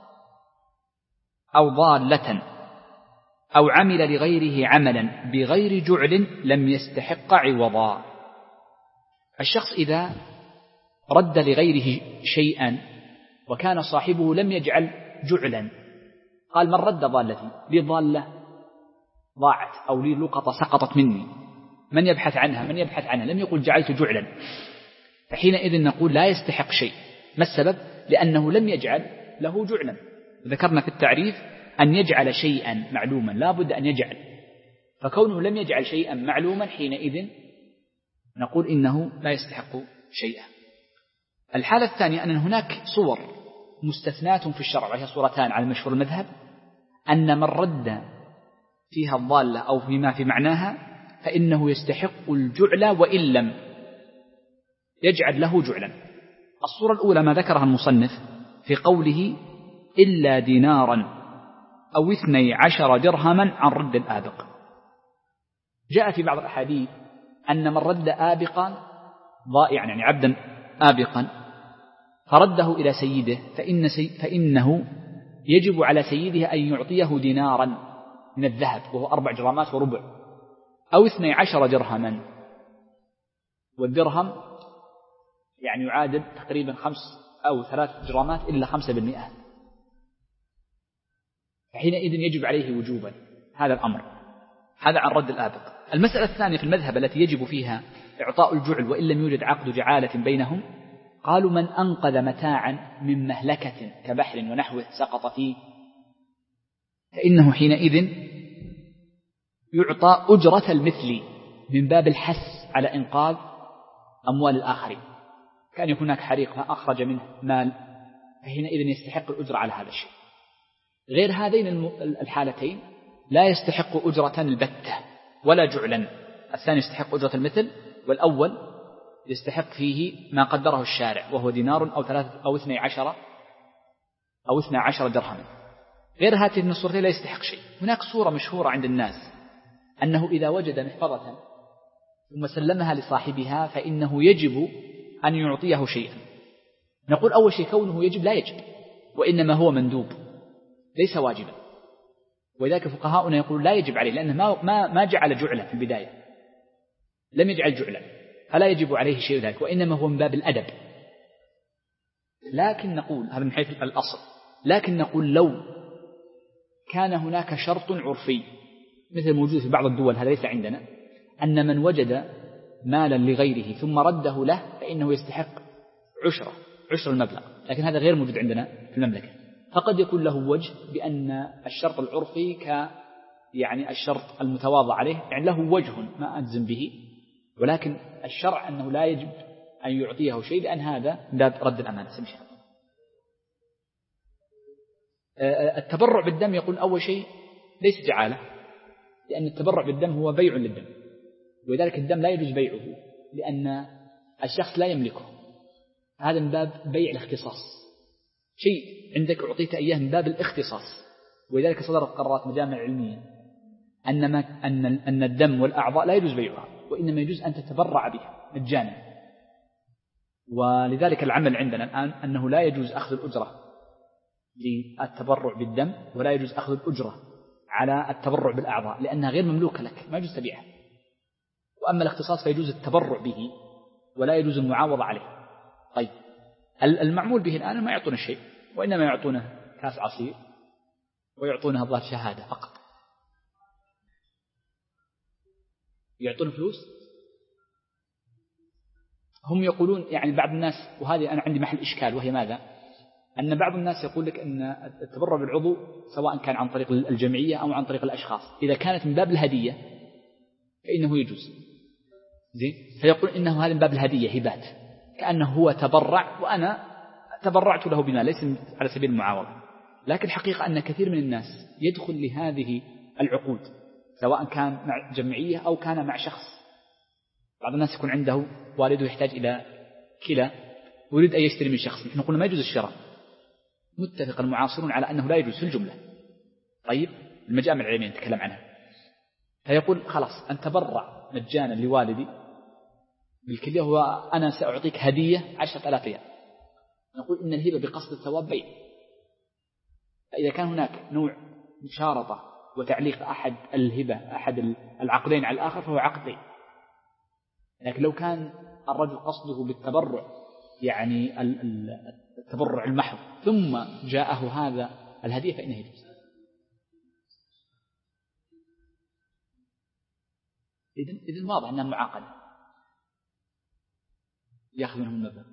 أو ضالة أو عمل لغيره عملا بغير جعل لم يستحق عوضا. الشخص إذا رد لغيره شيئا وكان صاحبه لم يجعل جعلا، قال من رد ضالتي، لي ضالة ضاعت أو لي لقطة سقطت مني، من يبحث عنها من يبحث عنها، لم يقل جعلت جعلا، فحينئذ نقول لا يستحق شيء. ما السبب؟ لأنه لم يجعل له جعلا. ذكرنا في التعريف أن يجعل شيئا معلوما لا بد أن يجعل، فكونه لم يجعل شيئا معلوما حينئذ نقول إنه لا يستحق شيئا. الحالة الثانية أن هناك صور مستثنات في الشرع، وهي صورتان على المشهور المذهب، أن من رد فيها الضالة أو فيما في معناها فإنه يستحق الجعل وإن لم يجعل له جعلا. الصورة الأولى ما ذكرها المصنف في قوله إلا دينارا أو اثني عشر درهما عن رد الآبق. جاء في بعض الأحاديث أن من رد آبقا ضائعا يعني عبدا آبقا فرده إلى سيده فإن سي فإنه يجب على سيده أن يعطيه دينارا من الذهب وهو أربع جرامات وربع، أو اثني عشر درهما، والدرهم يعني يعادل تقريبا خمس أو ثلاث جرامات إلا خمسة بالمئة، فحينئذ يجب عليه وجوبا هذا الأمر. هذا عن رد الآبق. المسألة الثانية في المذهب التي يجب فيها إعطاء الجعل وإن لم يوجد عقد جعالة بينهم، قالوا من أنقذ متاعا من مهلكة كبحر ونحوه سقط فيه فإنه حينئذ يعطى أجرة المثل من باب الحث على إنقاذ أموال الآخرين. كان يكون هناك حريق فأخرج منه مال فحينئذ يستحق الأجرة على هذا الشيء. غير هذين الحالتين لا يستحق أجرة البتة ولا جعلا. الثاني يستحق أجرة المثل، والأول يستحق فيه ما قدره الشارع وهو دينار أو ثلاثة أو اثني عشر أو اثني عشر درهما. غير هاتين الصورتين لا يستحق شيء. هناك صورة مشهورة عند الناس أنه إذا وجد محفظة ثم سلمها لصاحبها فإنه يجب أن يعطيه شيئا. نقول أول شيء كونه يجب لا يجب، وإنما هو مندوب ليس واجبا، ولذلك فقهاؤنا يقول لا يجب عليه لأنه ما, ما, ما جعل جعلا في البداية، لم يجعل جعلا فلا يجب عليه شيء ذلك، وإنما هو من باب الأدب. لكن نقول هذا من حيث الأصل، لكن نقول لو كان هناك شرط عرفي مثل موجود في بعض الدول، هذا ليس عندنا، أن من وجد مالا لغيره ثم رده له فإنه يستحق عشرة عشر المبلغ، لكن هذا غير موجود عندنا في المملكة. فقد يكون له وجه بأن الشرط العرفي ك يعني الشرط المتواضع عليه يعني له وجه ما أجزم به، ولكن الشرع أنه لا يجب أن يعطيه شيء لأن هذا من باب رد الأمانة. التبرع بالدم يقول أول شيء ليس جعالة، لأن التبرع بالدم هو بيع للدم، ولذلك الدم لا يجوز بيعه لأن الشخص لا يملكه، هذا من باب بيع الاختصاص، شيء عندك أعطيت إياه من باب الاختصاص. ولذلك صدرت قرارات مجامع علمية أن, ما أن, أن الدم والأعضاء لا يجوز بيعها، وإنما يجوز أن تتبرع بها مجانا. ولذلك العمل عندنا الآن أنه لا يجوز أخذ الأجرة للتبرع بالدم، ولا يجوز أخذ الأجرة على التبرع بالأعضاء، لأنها غير مملوكة لك، ما يجوز تبيعها. وأما الاختصاص فيجوز التبرع به ولا يجوز المعاوضة عليه. طيب المعمول به الآن ما يعطونه شيء، وإنما يعطونه كاس عصير ويعطونه الظاهر شهادة فقط. يعطون فلوس. هم يقولون يعني بعض الناس، وهذه أنا عندي محل إشكال، وهي ماذا؟ أن بعض الناس يقول لك أن التبرع بالعضو سواء كان عن طريق الجمعية أو عن طريق الأشخاص، إذا كانت من باب الهدية فإنه يجوز. زين، فيقول إنه هذا من باب الهدية، هبات، كأنه هو تبرع وأنا تبرعت له بما ليس على سبيل المعاوضة. لكن الحقيقة أن كثير من الناس يدخل لهذه العقود سواء كان مع جمعية أو كان مع شخص. بعض الناس يكون عنده والده يحتاج إلى كلى ويريد أن يشتري من شخص، نحن قلنا ما يجوز الشراء، متفق المعاصرون على أنه لا يجوز في الجملة. طيب المجامع العلمية نتكلم عنها، فيقول خلاص أن تبرع مجانا لوالدي بالكلية هو أنا سأعطيك هدية عشرة آلاف ريال. نقول إن الهبة بقصد الثواب بيع، فإذا كان هناك نوع مشارطة وتعليق أحد الهبة أحد العقدين على الآخر فهو عقد بيع. لكن لو كان الرجل قصده بالتبرع يعني التبرع المحض ثم جاءه هذا الهدية فإنه يجوز. إذن إذن واضح أنها معاقدة، يأخذ منهم المبلغ.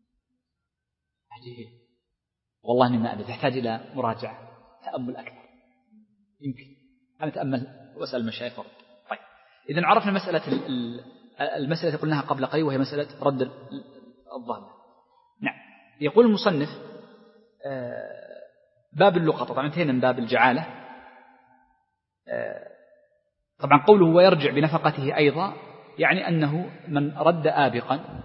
عجيب والله إني ما أدري، تحتاج إلى مراجعة تأمل أكثر، يمكن أنا أتأمل وأسأل المشايخ. طيب إذن عرفنا مسألة المسألة التي قلناها قبل قليل وهي مسألة رد الظالم. نعم. يقول المصنف باب اللقطة، طبعا انتهينا من باب الجعالة. طبعا قوله ويرجع بنفقته أيضا يعني أنه من رد آبقا،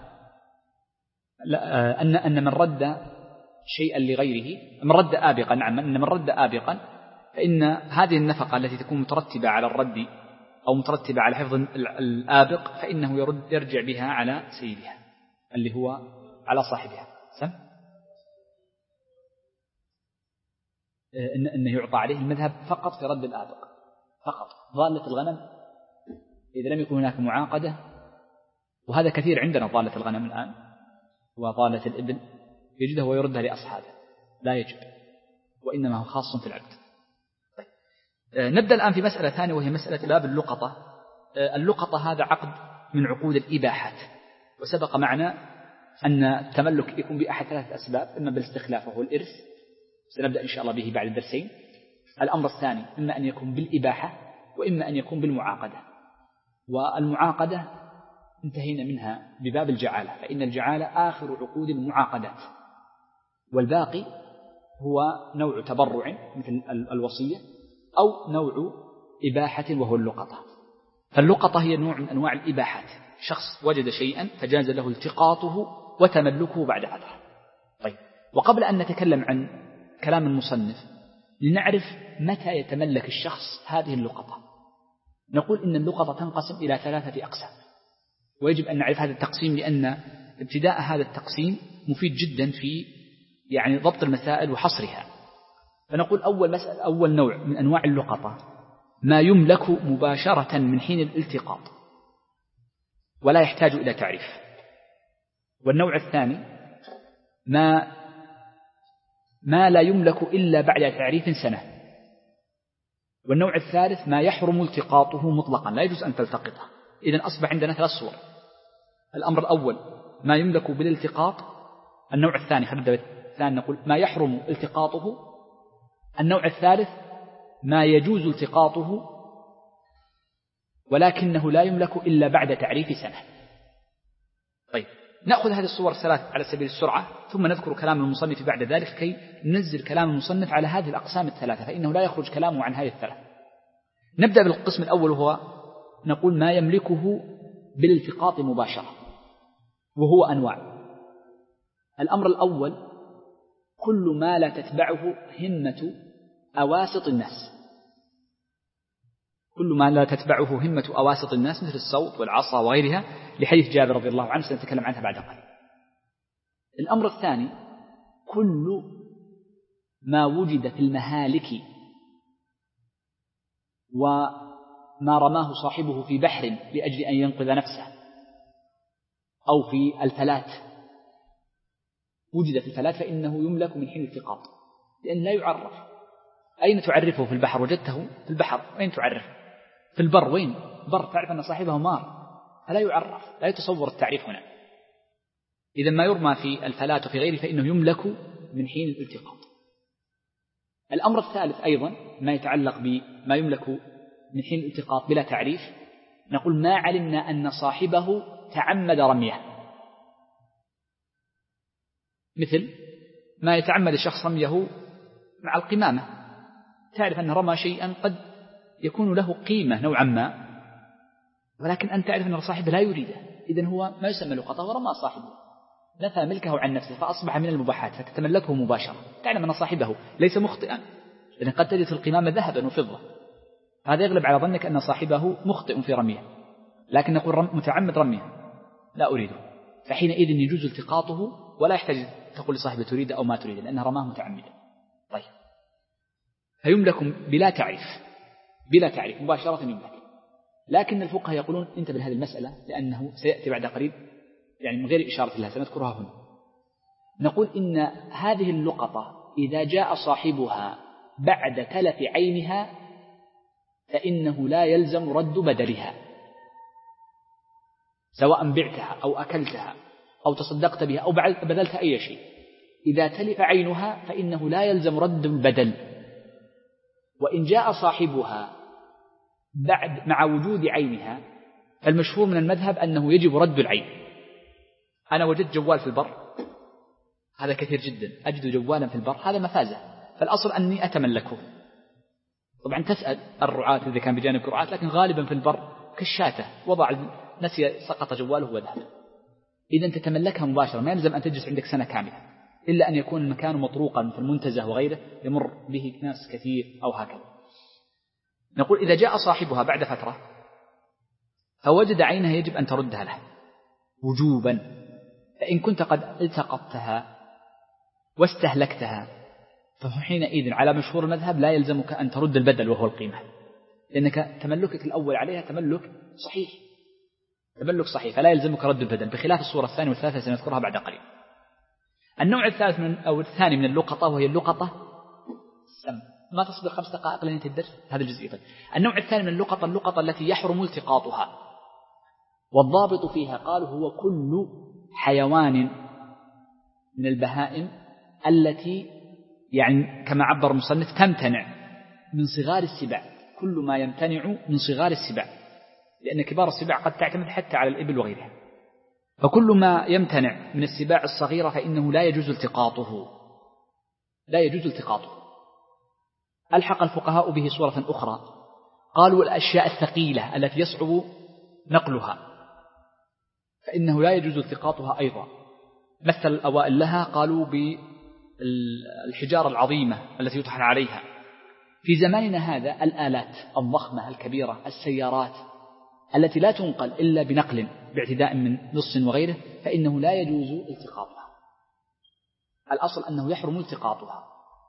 أن أن من رد شيئا لغيره، من رد آبقا، نعم أن من رد آبقا فإن هذه النفقة التي تكون مترتبة على الرد أو مترتبة على حفظ الآبق فإنه يرد يرجع بها على سيدها اللي هو على صاحبها. سم إن إنه يعطى عليه المذهب فقط في رد الآبق فقط. ضالة الغنم إذا لم يكن هناك معاقدة، وهذا كثير عندنا، ضالة الغنم الآن وضالة الإبل يجده ويردها لأصحابه، لا يجب، وإنما هو خاص في العبد. طيب. نبدأ الآن في مسألة ثانية وهي مسألة باب اللقطة. اللقطة هذا عقد من عقود الإباحات، وسبق معنا أن التملك يكون بأحد ثلاثة أسباب، إما بالاستخلاف وهو الإرث، سنبدأ إن شاء الله به بعد الدرسين. الأمر الثاني إما أن يكون بالإباحة وإما أن يكون بالمعاقدة. والمعاقدة انتهينا منها بباب الجعالة، فإن الجعالة آخر عقود المعاقدات، والباقي هو نوع تبرع مثل الوصية أو نوع إباحة وهو اللقطة. فاللقطة هي نوع من أنواع الإباحات، شخص وجد شيئا فجاز له التقاطه وتملكه بعد فترة. طيب، وقبل أن نتكلم عن كلام المصنف لنعرف متى يتملك الشخص هذه اللقطة. نقول إن اللقطة تنقسم إلى ثلاثة أقسام، ويجب أن نعرف هذا التقسيم لأن ابتداء هذا التقسيم مفيد جدا في يعني ضبط المسائل وحصرها. فنقول أول مسألة أول نوع من أنواع اللقطة ما يملك مباشرة من حين الالتقاط ولا يحتاج إلى تعريف. والنوع الثاني ما ما لا يملك إلا بعد تعريف سنة. والنوع الثالث ما يحرم التقاطه مطلقا، لا يجوز أن تلتقطه. إذن أصبح عندنا ثلاث صور. الأمر الأول ما يملك بالالتقاط. النوع الثاني خلينا الثاني نقول ما يحرم التقاطه. النوع الثالث ما يجوز التقاطه ولكنه لا يملك إلا بعد تعريف سنة. طيب، نأخذ هذه الصور الثلاث على سبيل السرعة ثم نذكر كلام المصنف بعد ذلك كي ننزل كلام المصنف على هذه الأقسام الثلاثة، فإنه لا يخرج كلامه عن هذه الثلاث. نبدأ بالقسم الأول وهو نقول ما يملكه بالالتقاط مباشرة، وهو أنواع. الأمر الأول كل ما لا تتبعه همة أواسط الناس، كل ما لا تتبعه همة أواسط الناس مثل الصوت والعصا وغيرها، لحديث جابر رضي الله عنه سنتكلم عنها بعد قليل. الأمر الثاني كل ما وجد في المهالك وما رماه صاحبه في بحر لأجل أن ينقذ نفسه، أو في الفلات، وجد في الفلات فإنه يملك من حين التقاط، لأن لا يعرف. أين تعرفه في البحر؟ وجدته في البحر، أين تعرف؟ في البر، وين؟ بر، تعرف أن صاحبه مار، فلا يعرف، لا يتصور التعريف هنا. إذا ما يرمى في الفلات وفي غيره فإنه يملك من حين الالتقاط. الأمر الثالث أيضا ما يتعلق بما يملك من حين الالتقاط بلا تعريف، نقول ما علمنا أن صاحبه تعمد رميه، مثل ما يتعمد الشخص رميه مع القمامة، تعرف أنه رمى شيئا قد يكون له قيمة نوعا ما، ولكن أنت تعرف أن صاحبه لا يريده، إذن هو ما يسمى لقطة ورمى صاحبه، نفى ملكه عن نفسه فأصبح من المباحات فتتملكه مباشرة، تعلم أن صاحبه ليس مخطئا، لأن قد تجد في القمامة ذهبا وفضة، هذا يغلب على ظنك أن صاحبه مخطئ في رميه، لكن نقول رم متعمد رميه لا أريده، فحينئذ يجوز التقاطه ولا يحتاج تقول لصاحبه تريد أو ما تريد، لأنه رماه متعمدا. طيب، فيملك بلا تعريف، بلا تعريف مباشرة يملك. لكن الفقهاء يقولون انتبه لهذه المسألة لأنه سيأتي بعد قريب، يعني من غير إشارة لها سنذكرها هنا. نقول إن هذه اللقطة إذا جاء صاحبها بعد تلف عينها فإنه لا يلزم رد بدلها، سواء بعتها أو أكلتها أو تصدقت بها أو بذلت أي شيء، إذا تلف عينها فإنه لا يلزم رد البدل. وإن جاء صاحبها بعد مع وجود عينها فالمشهور من المذهب أنه يجب رد العين. أنا وجدت جوال في البر، هذا كثير جدا، أجد جوالا في البر، هذا مفازة، فالأصل أني أتملكه. طبعا تسأل الرعاة إذا كان بجانب رعاة، لكن غالبا في البر كالشاتة، وضع نسي سقط جواله وذهب، إذا تتملكها مباشرة، ما يلزم أن تجلس عندك سنة كاملة، إلا أن يكون المكان مطروقا في المنتزه وغيره يمر به ناس كثير أو هكذا. نقول إذا جاء صاحبها بعد فترة فوجد عينها يجب أن تردها له وجوبا، فإن كنت قد التقطتها واستهلكتها فحينئذ على مشهور المذهب لا يلزمك أن ترد البدل وهو القيمة، لأنك تملكك الأول عليها تملك صحيح، تملك صحيح، فلا يلزمك رد البدل، بخلاف الصورة الثانية والثالثة سنذكرها بعد قليل. النوع الثالث من أو الثاني من اللقطة وهي اللقطة سم ما تصبر خمس دقائق لين الدرس هذا الجزء. طيب، النوع الثاني من اللقطة اللقطة التي يحرم التقاطها، والضابط فيها قالوا هو كل حيوان من البهائم التي يعني كما عبر المصنف تمتنع من صغار السباع، كل ما يمتنع من صغار السباع، لأن كبار السباع قد تعتمد حتى على الإبل وغيرها، فكل ما يمتنع من السباع الصغيرة فإنه لا يجوز التقاطه، لا يجوز التقاطه. ألحق الفقهاء به صورة أخرى، قالوا الأشياء الثقيلة التي يصعب نقلها فإنه لا يجوز التقاطها أيضا، مثل الأوائل لها قالوا بالحجارة العظيمة التي يطحن عليها. في زماننا هذا الآلات الضخمة الكبيرة، السيارات التي لا تنقل إلا بنقل باعتداء من نص وغيره، فإنه لا يجوز التقاطها، الأصل أنه يحرم التقاطها.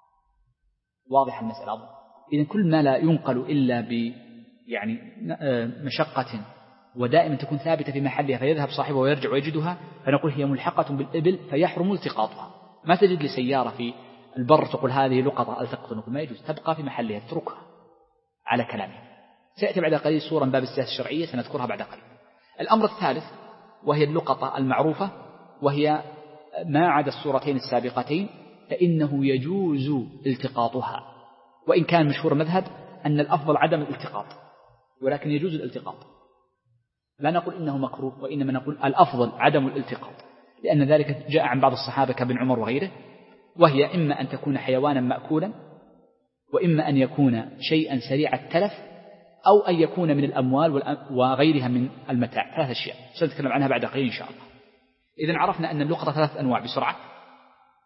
واضح المسألة؟ إذن كل ما لا ينقل إلا ب يعني مشقة ودائما تكون ثابتة في محلها فيذهب صاحبه ويرجع ويجدها، فنقول هي ملحقة بالإبل فيحرم التقاطها. ما تجد لسيارة في البر تقول هذه لقطة التقط، نقول ما يجوز، تبقى في محلها، تتركها على كلامه. سيأتي بعد قليل صورة من باب السياسة الشرعية سنذكرها بعد قليل. الأمر الثالث وهي اللقطة المعروفة، وهي ما عدا الصورتين السابقتين فإنه يجوز التقاطها، وإن كان مشهور مذهب أن الأفضل عدم الالتقاط، ولكن يجوز الالتقاط، لا نقول إنه مكروه، وإنما نقول الأفضل عدم الالتقاط، لأن ذلك جاء عن بعض الصحابة كابن عمر وغيره. وهي إما أن تكون حيوانا مأكولا، وإما أن يكون شيئا سريع التلف، أو أن يكون من الأموال وغيرها من المتاع. ثلاث أشياء سنتكلم عنها بعد قليل إن شاء الله. إذن عرفنا أن اللقطة ثلاث أنواع بسرعة.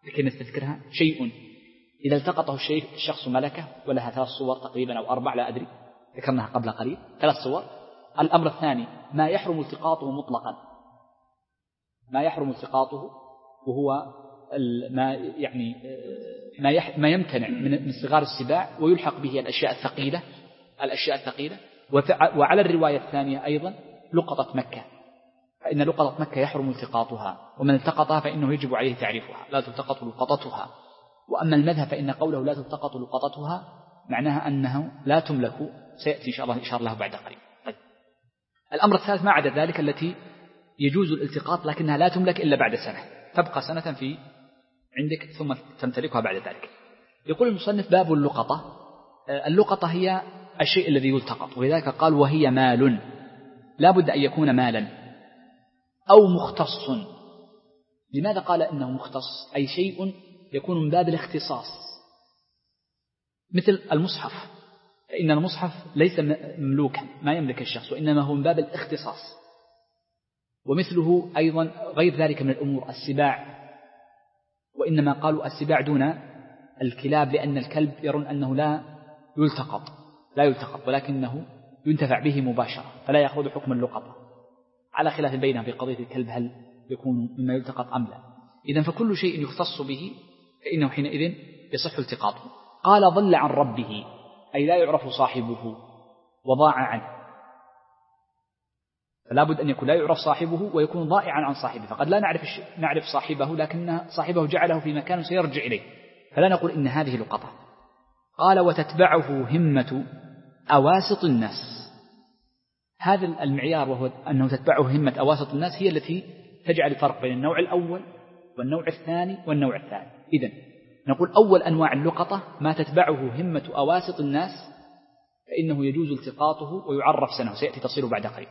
لكي نستذكرها. شيء إذا التقطه الشيء الشخص ملكه، ولها ثلاث صور تقريبا أو أربع لا أدري، ذكرناها قبل قليل، ثلاث صور. الأمر الثاني ما يحرم التقاطه مطلقا، ما يحرم التقاطه وهو ما يعني ما ما يمتنع من صغار السباع ويلحق به الأشياء الثقيلة الأشياء الثقيلة. وعلى الرواية الثانية أيضا لقطة مكة، فإن لقطة مكة يحرم التقاطها، ومن التقطها فإنه يجب عليه تعريفها، لا تلتقط لقطتها. وأما المذهب فإن قوله لا تلتقط لقطتها معناها أنه لا تملك، سيأتي إن شاء الله إن شاء الله بعد قليل. طيب. الأمر الثالث ما عدا ذلك التي يجوز الالتقاط لكنها لا تملك إلا بعد سنة، تبقى سنة في عندك ثم تمتلكها بعد ذلك. يقول المصنف باب اللقطة. اللقطة هي الشيء الذي يلتقط، ولذلك قال وهي مال، لا بد أن يكون مالا أو مختص. لماذا قال إنه مختص؟ أي شيء يكون من باب الاختصاص، مثل المصحف، فإن المصحف ليس مملوكا ما يملك الشخص، وإنما هو من باب الاختصاص. ومثله أيضا غير ذلك من الأمور، السباع، وإنما قالوا السباع دون الكلاب لأن الكلب يرون أنه لا يلتقط لا يلتقط ولكنه ينتفع به مباشرة، فلا يأخذ حكم اللقطة، على خلاف بينهم في قضية الكلب هل يكون مما يلتقط أم لا. إذن فكل شيء يختص به فإنه حينئذ يصح التقاطه. قال ضل عن ربه، أي لا يعرف صاحبه وضاع عنه، فلا بد أن يكون لا يعرف صاحبه ويكون ضائعا عن صاحبه، فقد لا نعرف نعرف صاحبه لكن صاحبه جعله في مكان سيرجع إليه، فلا نقول إن هذه لقطة. قال وتتبعه همة أواسط الناس. هذا المعيار وهو أنه تتبعه همة أواسط الناس هي التي تجعل الفرق بين النوع الأول والنوع الثاني والنوع الثالث. إذن نقول أول أنواع اللقطة ما تتبعه همة أواسط الناس فإنه يجوز التقاطه ويعرف سنه، سيأتي تصير بعد قليل.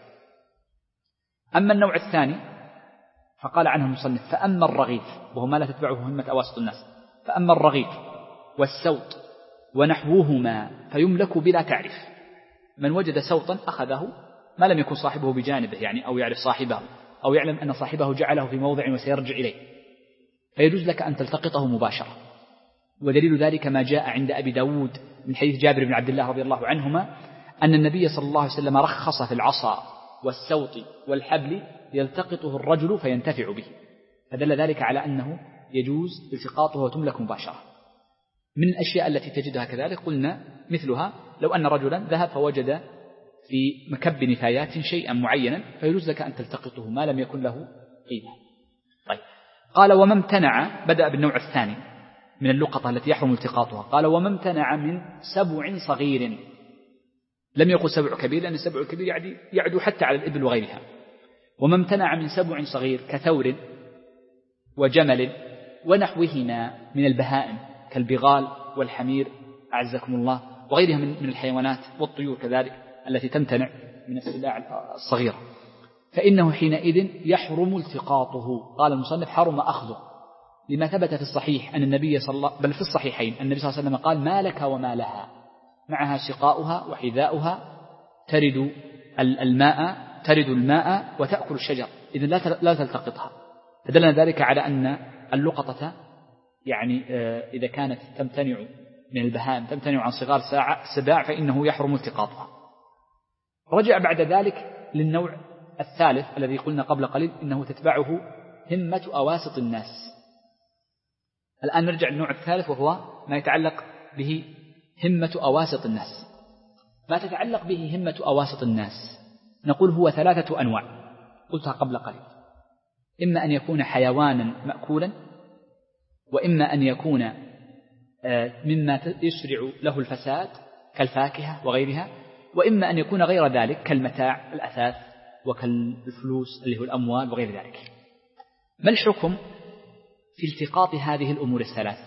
أما النوع الثاني فقال عنه المصنف فأما الرغيف، وهو ما لا تتبعه همة أواسط الناس، فأما الرغيف والسوط ونحوهما فيملك بلا تعريف. من وجد سوطا أخذه ما لم يكن صاحبه بجانبه يعني، أو يعرف صاحبه أو يعلم أن صاحبه جعله في موضع وسيرجع إليه، فيجوز لك أن تلتقطه مباشرة. ودليل ذلك ما جاء عند أبي داود من حديث جابر بن عبد الله رضي الله عنهما أن النبي صلى الله عليه وسلم رخص في العصا والسوط والحبل يلتقطه الرجل فينتفع به، فدل ذلك على أنه يجوز التقاطه وتملك مباشرة. من الأشياء التي تجدها كذلك قلنا مثلها لو أن رجلا ذهب فوجد في مكب نفايات شيئا معينا فيجوز لك أن تلتقطه ما لم يكن له قيمة. طيب. قال وما امتنع، بدأ بالنوع الثاني من اللقطة التي يحرم التقاطها، قال وما امتنع من سبع صغير. لم يقل سبع كبير لأن السبع الكبير يعدو حتى على الإبل وغيرها. وما امتنع من سبع صغير كثور وجمل ونحوهما من البهائم كالبغال والحمير أعزكم الله وغيرها من الحيوانات والطيور كذلك التي تمتنع من السباع الصغيرة، فإنه حينئذ يحرم التقاطه. قال المصنف حرم أخذه لما ثبت في الصحيح أن النبي صلى الله بل في الصحيحين النبي صلى الله عليه وسلم قال ما لك وما لها، معها سقاؤها وحذاؤها، ترد الماء ترد الماء وتأكل الشجر، إذن لا تلتقطها. فدلنا ذلك على أن اللقطة يعني إذا كانت تمتنع من البهائم تمتنع عن صغار السباع فإنه يحرم التقاطها. رجع بعد ذلك للنوع الثالث الذي قلنا قبل قليل إنه تتبعه همة أواسط الناس. الآن نرجع للنوع الثالث وهو ما يتعلق به همة أواسط الناس. ما تتعلق به همة أواسط الناس نقول هو ثلاثة أنواع قلتها قبل قليل، إما أن يكون حيوانا مأكولا، وإما أن يكون مما يسرع له الفساد كالفاكهة وغيرها، وإما أن يكون غير ذلك كالمتاع الأثاث وكالفلوس اللي هو الأموال وغير ذلك. ما الحكم في التقاط هذه الأمور الثلاث؟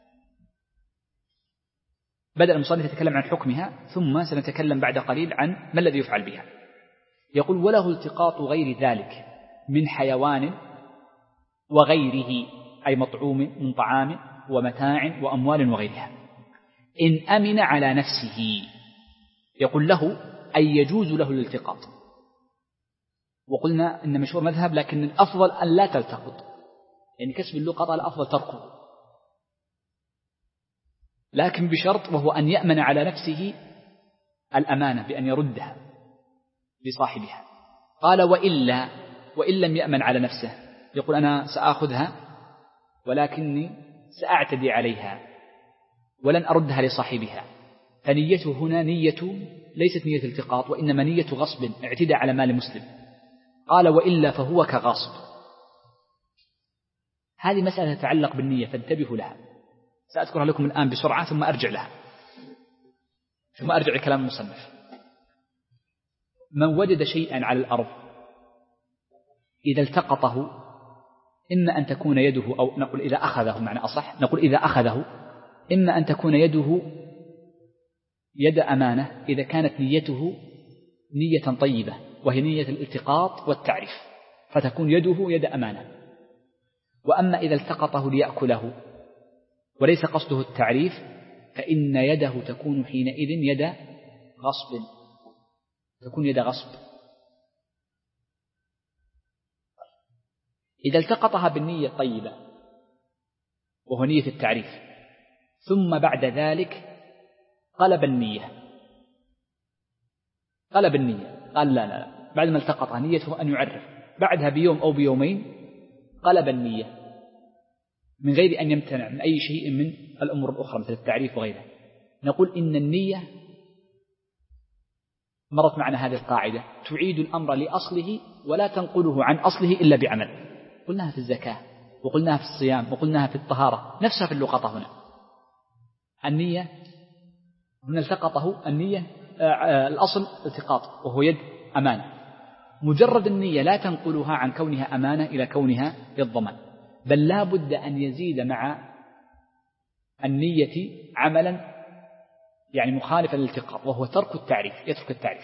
بدأ المصنف يتكلم عن حكمها ثم سنتكلم بعد قليل عن ما الذي يفعل بها. يقول وله التقاط غير ذلك من حيوان وغيره أي مطعوم من طعام ومتاع وأموال وغيرها إن أمن على نفسه. يقول له أي يجوز له الالتقاط، وقلنا إن مشهور مذهب لكن الأفضل أن لا تلتقط، يعني كسب اللقطة الأفضل تركه، لكن بشرط، وهو أن يأمن على نفسه الأمانة بأن يردها لصاحبها. قال وإلا وإن لم يأمن على نفسه، يقول أنا سآخذها ولكني سأعتدي عليها ولن أردها لصاحبها، فنيته هنا نية ليست نية التقاط، وإنما نية غصب، اعتدى على مال مسلم. قال وإلا فهو كغاصب. هذه مسألة تتعلق بالنية فانتبهوا لها، سأذكرها لكم الآن بسرعة ثم أرجع لها، ثم أرجع لكلام المصنف. من وجد شيئا على الأرض إذا التقطه، إما أن تكون يده، أو نقول إذا أخذه، معنى أصح نقول إذا أخذه، إما أن تكون يده يد أمانة إذا كانت نيته نية طيبة، وهي نية الالتقاط والتعريف، فتكون يده يد أمانة. وأما إذا التقطه ليأكله وليس قصده التعريف، فإن يده تكون حينئذ يد غصب، تكون يد غصب. إذا التقطها بالنية الطيبة وهو نية التعريف، ثم بعد ذلك قلب النية قلب النية قال لا لا بعد ما التقطها نيته أن يعرف، بعدها بيوم أو بيومين قلب النية من غير أن يمتنع من أي شيء من الأمور الأخرى مثل التعريف وغيره، نقول إن النية مرت معنا هذه القاعدة تعيد الأمر لأصله ولا تنقله عن أصله إلا بعمل. قلناها في الزكاة وقلناها في الصيام وقلناها في الطهارة، نفسها في اللقطة هنا. النية هنا التقطه، النية الأصل التقاط وهو يد أمانة، مجرد النية لا تنقلها عن كونها أمانة إلى كونها يضمن، بل لا بد أن يزيد مع النية عملا يعني مخالفا للالتقاط، وهو ترك التعريف، يترك التعريف.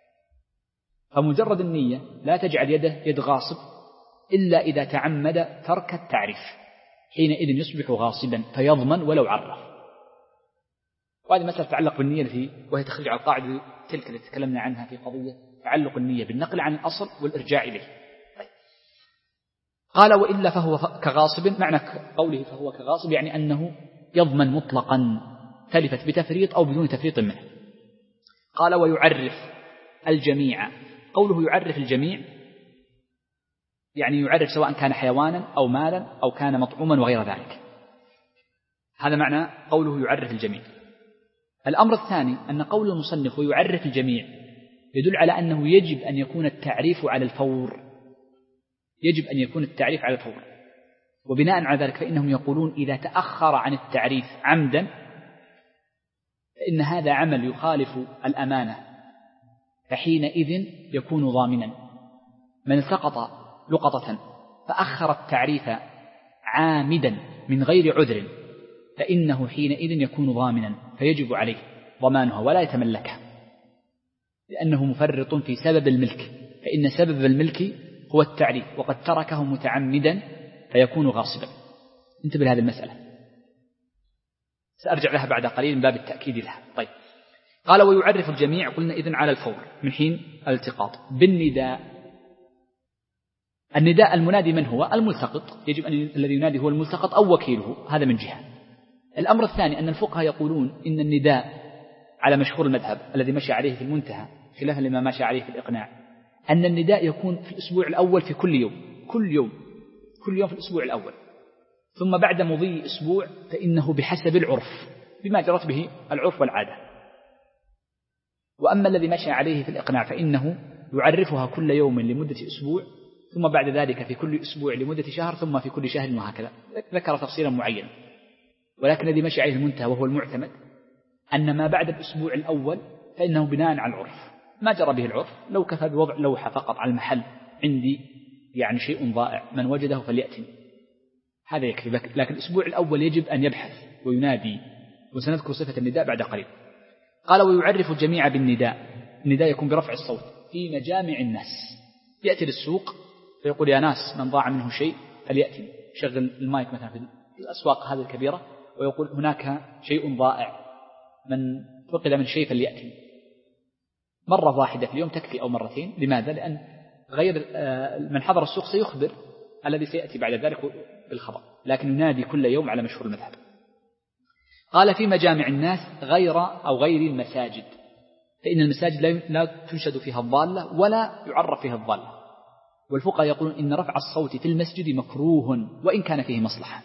فمجرد النية لا تجعل يده يد غاصب إلا إذا تعمد ترك التعريف، حينئذ يصبح غاصبا فيضمن ولو عرف. وهذه مسألة تتعلق بالنية التي وهي تخرج على القاعدة تلك التي تكلمنا عنها في قضية تعلق النية بالنقل عن الأصل والإرجاع إليه. طيب. قال وإلا فهو كغاصب، معنى قوله فهو كغاصب يعني أنه يضمن مطلقا، تلفت بتفريط أو بدون تفريط منه. قال ويعرف الجميع، قوله يعرف الجميع يعني يعرف سواء كان حيوانا أو مالا أو كان مطعوما وغير ذلك، هذا معنى قوله يعرف الجميع. الأمر الثاني أن قول المصنف ويعرف الجميع يدل على أنه يجب أن يكون التعريف على الفور، يجب أن يكون التعريف على الفور. وبناء على ذلك فإنهم يقولون إذا تأخر عن التعريف عمدا فإن هذا عمل يخالف الأمانة، فحينئذ يكون ضامنا. من التقط لقطة فأخر التعريف عامدا من غير عذر فإنه حينئذ يكون ضامنا، فيجب عليه ضمانها ولا يتملكها، لأنه مفرط في سبب الملك، فإن سبب الملك هو التعريف وقد تركه متعمدا فيكون غاصبا. انتبه لهذه المسألة، سأرجع لها بعد قليل من باب التأكيد لها. طيب. قال ويعرف الجميع، قلنا إذن على الفور من حين الالتقاط. بالنداء، النداء المنادي من هو؟ الملتقط، يجب أن الذي ينادي هو الملتقط أو وكيله، هذا من جهة. الأمر الثاني أن الفقهاء يقولون إن النداء على مشهور المذهب الذي مشى عليه في المنتهى خلافا لما مشى عليه في الإقناع، أن النداء يكون في الأسبوع الأول في كل يوم كل يوم كل يوم في الأسبوع الأول، ثم بعد مضي أسبوع فإنه بحسب العرف بما جرت به العرف والعادة. وأما الذي مشى عليه في الإقناع فإنه يعرفها كل يوم لمدة أسبوع، ثم بعد ذلك في كل أسبوع لمدة شهر، ثم في كل شهر وهكذا، ذكر تفصيلا معينا. ولكن الذي مشى عليه المنتهى وهو المعتمد أن ما بعد الأسبوع الأول فإنه بناء على العرف، ما جرى به العرف. لو كفى بوضع لوحة فقط على المحل عندي يعني شيء ضائع من وجده فليأتني، هذا يكفي. لكن الأسبوع الأول يجب أن يبحث وينادي، وسنذكر صفة النداء بعد قليل. قال ويعرف الجميع بالنداء، النداء يكون برفع الصوت في مجامع الناس، يأتي للسوق فيقول يا ناس من ضاع منه شيء فليأتي، شغل المايك مثلا في الأسواق هذه الكبيرة ويقول هناك شيء ضائع، من فقد من شيء فليأتي. مرة واحدة في اليوم تكفي أو مرتين. لماذا؟ لأن غير من حضر السوق سيخبر الذي سيأتي بعد ذلك بالخبر، لكن ينادي كل يوم على مشهور المذهب. قال في مجامع الناس غير أو غير المساجد، فإن المساجد لا تنشد فيها الضالة ولا يعرف فيها الضالة. والفقهاء يقولون إن رفع الصوت في المسجد مكروه وإن كان فيه مصلحة،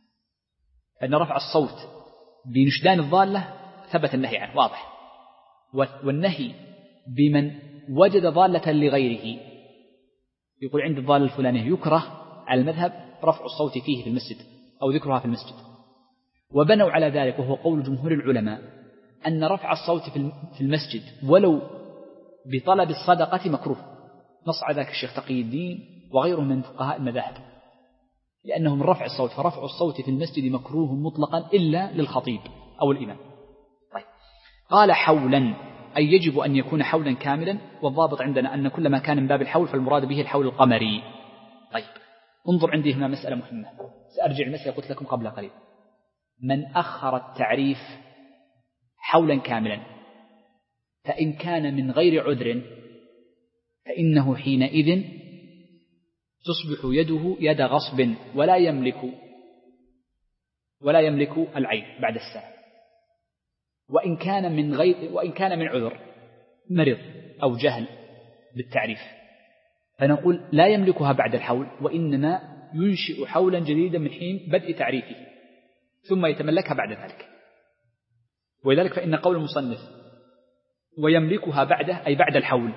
فإن رفع الصوت بنشدان الضالة ثبت النهي عنه واضح، والنهي بمن وجد ضالة لغيره يقول عند الضالة الفلانية يكره على المذهب رفع الصوت فيه في المسجد أو ذكرها في المسجد. وبنوا على ذلك، وهو قول جمهور العلماء، أن رفع الصوت في المسجد ولو بطلب الصدقة مكروه، نص على ذلك الشيخ تقي الدين وغيره من فقهاء المذاهب، لأنه من رفع الصوت، فرفع الصوت في المسجد مكروه مطلقا إلا للخطيب أو الإمام. طيب. قال حولا، أي يجب أن يكون حولا كاملا، والضابط عندنا أن كل ما كان من باب الحول فالمراد به الحول القمري. طيب، انظر عندي هنا مسألة مهمة، سأرجع المسألة قلت لكم قبل قليل. من أخر التعريف حولا كاملا فإن كان من غير عذر فإنه حينئذ تصبح يده يد غصب ولا يملك ولا يملك العين بعد السنة. وإن كان من غير وإن كان من عذر مرض أو جهل بالتعريف فنقول لا يملكها بعد الحول، وإنما ينشئ حولا جديدا من حين بدء تعريفه ثم يتملكها بعد ذلك. ولذلك فإن قول المصنف ويملكها بعده أي بعد الحول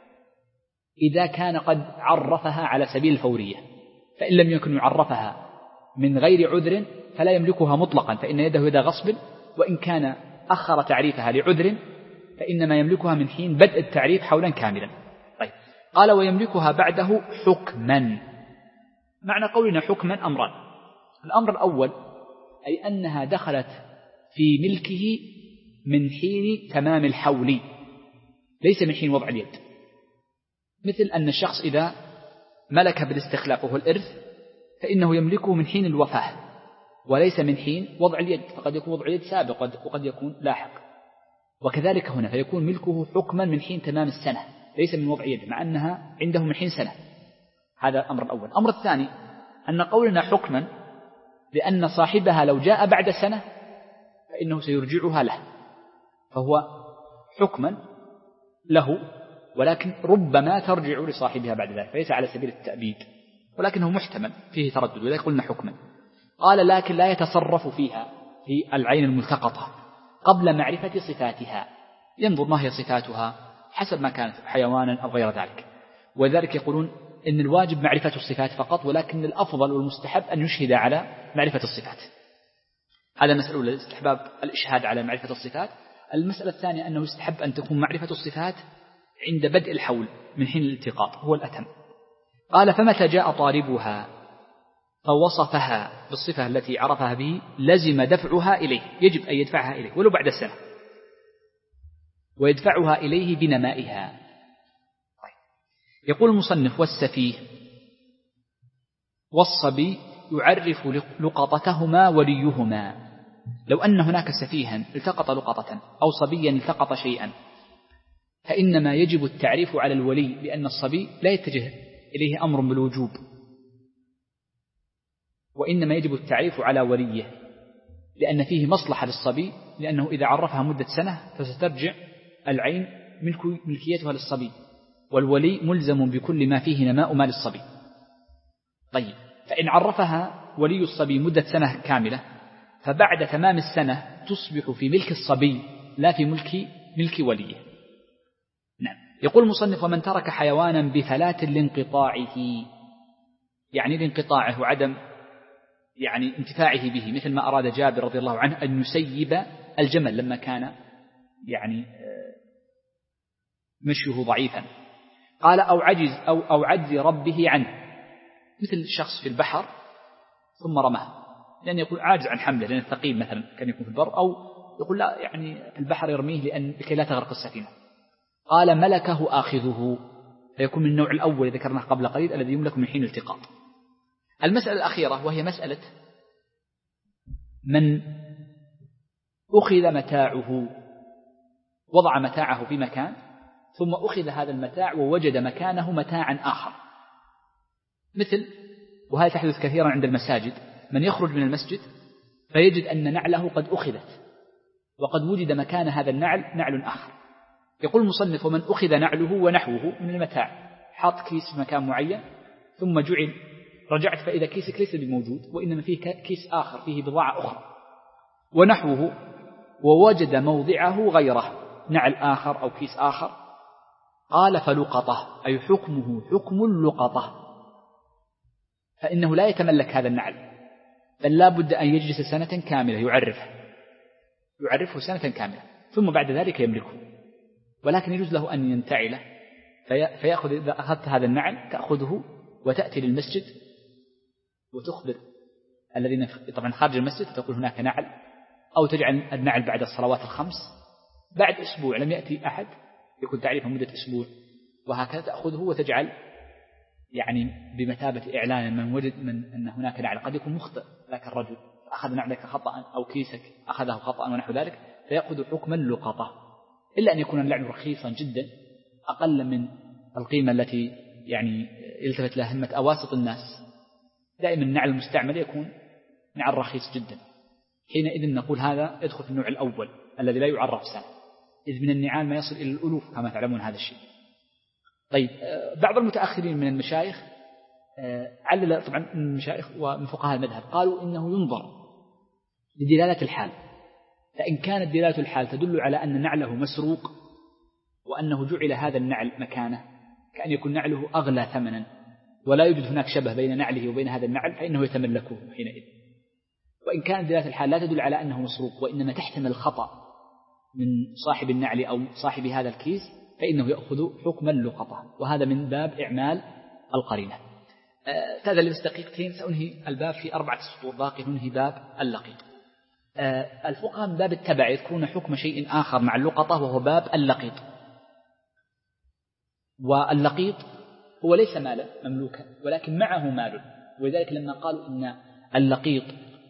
إذا كان قد عرفها على سبيل الفورية، فإن لم يكن يعرفها من غير عذر فلا يملكها مطلقا، فإن يده يد غصب. وإن كان أخر تعريفها لعذر فإنما يملكها من حين بدء التعريف حولا كاملا. طيب. قال ويملكها بعده حكما. معنى قولنا حكما أمران. الأمر الأول أي أنها دخلت في ملكه من حين تمام الحول ليس من حين وضع اليد، مثل أن الشخص إذا ملك بالاستخلاف وهو الإرث فإنه يملكه من حين الوفاة وليس من حين وضع اليد، فقد يكون وضع اليد سابق وقد يكون لاحق. وكذلك هنا فيكون ملكه حكما من حين تمام السنة ليس من وضع يد، مع أنها عنده من حين سنة. هذا الأمر الأول. الأمر الثاني أن قولنا حكما لأن صاحبها لو جاء بعد سنة فإنه سيرجعها له، فهو حكما له ولكن ربما ترجع لصاحبها بعد ذلك، فليس على سبيل التأبيد ولكنه محتمل فيه تردد، ولذلك قلنا حكما. قال لكن لا يتصرف فيها في العين الملتقطة قبل معرفة صفاتها، ينظر ما هي صفاتها حسب ما كانت حيوانا أو غير ذلك. وذلك يقولون إن الواجب معرفة الصفات فقط، ولكن الأفضل والمستحب أن يشهد على معرفة الصفات. هذا مسألة الأولى استحباب الإشهاد على معرفة الصفات. المسألة الثانية أنه يستحب أن تكون معرفة الصفات عند بدء الحول من حين الالتقاط هو الأتم. قال فمتى جاء طالبها فوصفها بالصفة التي عرفها به لزم دفعها إليه، يجب أن يدفعها إليه ولو بعد السنة، ويدفعها إليه بنمائها. طيب. يقول المصنف والسفيه والصبي يعرف لقطتهما وليهما. لو أن هناك سفيها التقط لقطة أو صبيا التقط شيئا فإنما يجب التعريف على الولي، لأن الصبي لا يتجه إليه أمر بالوجوب، وإنما يجب التعريف على وليه لأن فيه مصلحة للصبي، لأنه إذا عرفها مدة سنة فسترجع العين ملكيتها للصبي، والولي ملزم بكل ما فيه نماء مال الصبي. طيب. فإن عرفها ولي الصبي مدة سنة كاملة فبعد تمام السنة تصبح في ملك الصبي لا في ملك ملك وليه. نعم. يقول المصنف ومن ترك حيوانا بفلاة لانقطاعه، يعني لانقطاعه وعدم يعني انتفاعه به، مثل ما أراد جابر رضي الله عنه أن يسيب الجمل لما كان يعني مشيه ضعيفا. قال أو عجز أو أو عجز ربه عنه، مثل الشخص في البحر ثم رماه لأن يقول عاجز عن حمله لأن الثقيل مثلا كان يكون في البر، أو يقول لا يعني في البحر يرميه لأن لكي لا تغرق السفينة. قال ملكه آخذه، فيكون من النوع الأول ذكرناه قبل قليل الذي يملك من حين التقاط. المسألة الأخيرة وهي مسألة من أخذ متاعه، وضع متاعه في مكان ثم أخذ هذا المتاع ووجد مكانه متاعا آخر، مثل وهذا تحدث كثيرا عند المساجد، من يخرج من المسجد فيجد أن نعله قد أخذت وقد وجد مكان هذا النعل نعل آخر. يقول المصنف: ومن أخذ نعله ونحوه من المتاع، حاط كيس في مكان معين ثم جعل، رجعت فإذا كيسك ليس بموجود وإنما فيه كيس آخر فيه بضاعة أخرى ونحوه، ووجد موضعه غيره نعل آخر أو كيس آخر، قال: فلقطه، أي حكمه حكم اللقطة، فإنه لا يتملك هذا النعل، بل لا بد أن يجلس سنة كاملة يعرفه يعرفه سنة كاملة ثم بعد ذلك يملكه. ولكن يجوز له أن ينتعله فيأخذ، إذا أخذت هذا النعل تأخذه وتأتي للمسجد وتخبر الذين طبعا خارج المسجد تقول هناك نعل، أو تجعل النعل بعد الصلوات الخمس، بعد أسبوع لم يأتي أحد يكون تعريفه مدة أسبوع، وهكذا تأخذه وتجعل يعني بمثابة إعلان من وجد من أن هناك نعل. قد يكون مخطئ ذاك الرجل أخذ نعلك خطأ أو كيسك أخذه خطأ ونحو ذلك، فيأخذ حكم اللقطة، إلا أن يكون النعل رخيصا جدا أقل من القيمة التي يعني يلتفت لها همة أواسط الناس. دائما النعل المستعمل يكون نعل رخيص جدا، حينئذ نقول هذا يدخل في النوع الأول الذي لا يعرف سنة، إذ من النعال ما يصل إلى الألوف كما تعلمون هذا الشيء. طيب، بعض المتأخرين من المشايخ علل طبعا من المشايخ ومن فقهاء المذهب قالوا إنه ينظر لدلالة الحال، فإن كانت دلالة الحال تدل على أن نعله مسروق وأنه جعل هذا النعل مكانه، كأن يكون نعله أغلى ثمنا ولا يوجد هناك شبه بين نعله وبين هذا النعل، فإنه يتملكه حينئذ. وإن كانت دلالة الحال لا تدل على أنه مسروق وإنما تحتمل الخطأ من صاحب النعل أو صاحب هذا الكيس، فإنه يأخذ حكم اللقطة، وهذا من باب إعمال القرينة. هذا اللي دقيقتين سأنهي الباب في أربعة سطور، باقي ننهي باب اللقيط. الفقهاء من باب التبع يذكرون حكم شيء آخر مع اللقطة وهو باب اللقيط. واللقيط هو ليس مالا مملوكا ولكن معه مال، ولذلك لما قالوا إن اللقيط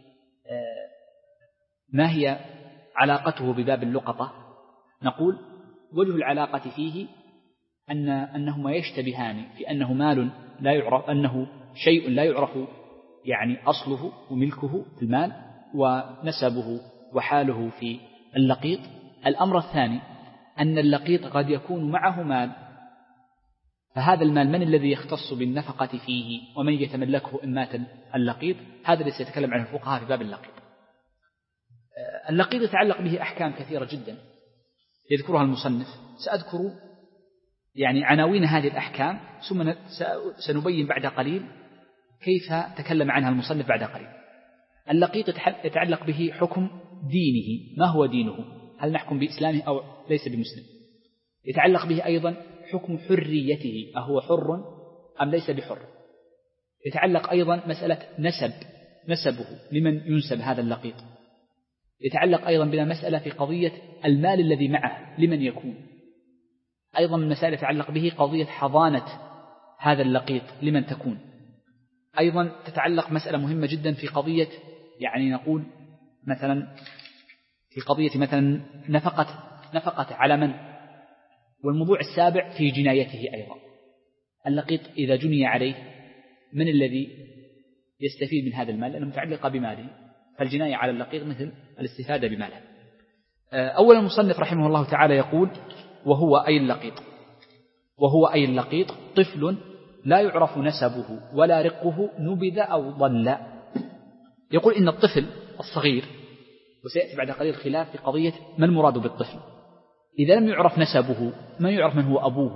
ما هي علاقته بباب اللقطة، نقول وجه العلاقة فيه أن أنهما يشتبهان في أنه مال لا يعرف، أنه شيء لا يعرف يعني أصله وملكه في المال ونسبه وحاله في اللقيط. الأمر الثاني أن اللقيط قد يكون معه مال، فهذا المال من الذي يختص بالنفقة فيه ومن يتملكه إن مات اللقيط؟ هذا الذي سيتكلم عنه الفقهاء في باب اللقيط. اللقيط يتعلق به أحكام كثيرة جدا يذكرها المصنف، سأذكر يعني عناوين هذه الأحكام ثم سنبين بعد قليل كيف تكلم عنها المصنف بعد قليل. اللقيط يتعلق به حكم دينه، ما هو دينه، هل نحكم بإسلامه أو ليس بمسلم. يتعلق به أيضا حكم حريته، أهو حر أم ليس بحر. يتعلق أيضا مسألة نسب، نسبه لمن ينسب هذا اللقيط. يتعلق أيضا بنا مسألة في قضية المال الذي معه لمن يكون. أيضا من مسائل يتعلق به قضية حضانة هذا اللقيط لمن تكون. أيضا تتعلق مسألة مهمة جدا في قضية يعني نقول مثلا في قضية مثلا نفقة نفقة على من. والموضوع السابع في جنايته أيضا، اللقيط إذا جني عليه من الذي يستفيد من هذا المال لأنه متعلقة بماله، فالجناية على اللقيط مثل الاستفادة بماله. أولا المصنف رحمه الله تعالى يقول وهو أي اللقيط، وهو أي اللقيط طفل لا يعرف نسبه ولا رقه نبذ أو ضل. يقول إن الطفل الصغير، وسيأتي بعد قليل خلاف في قضية ما المراد بالطفل، إذا لم يعرف نسبه، ما يعرف من هو أبوه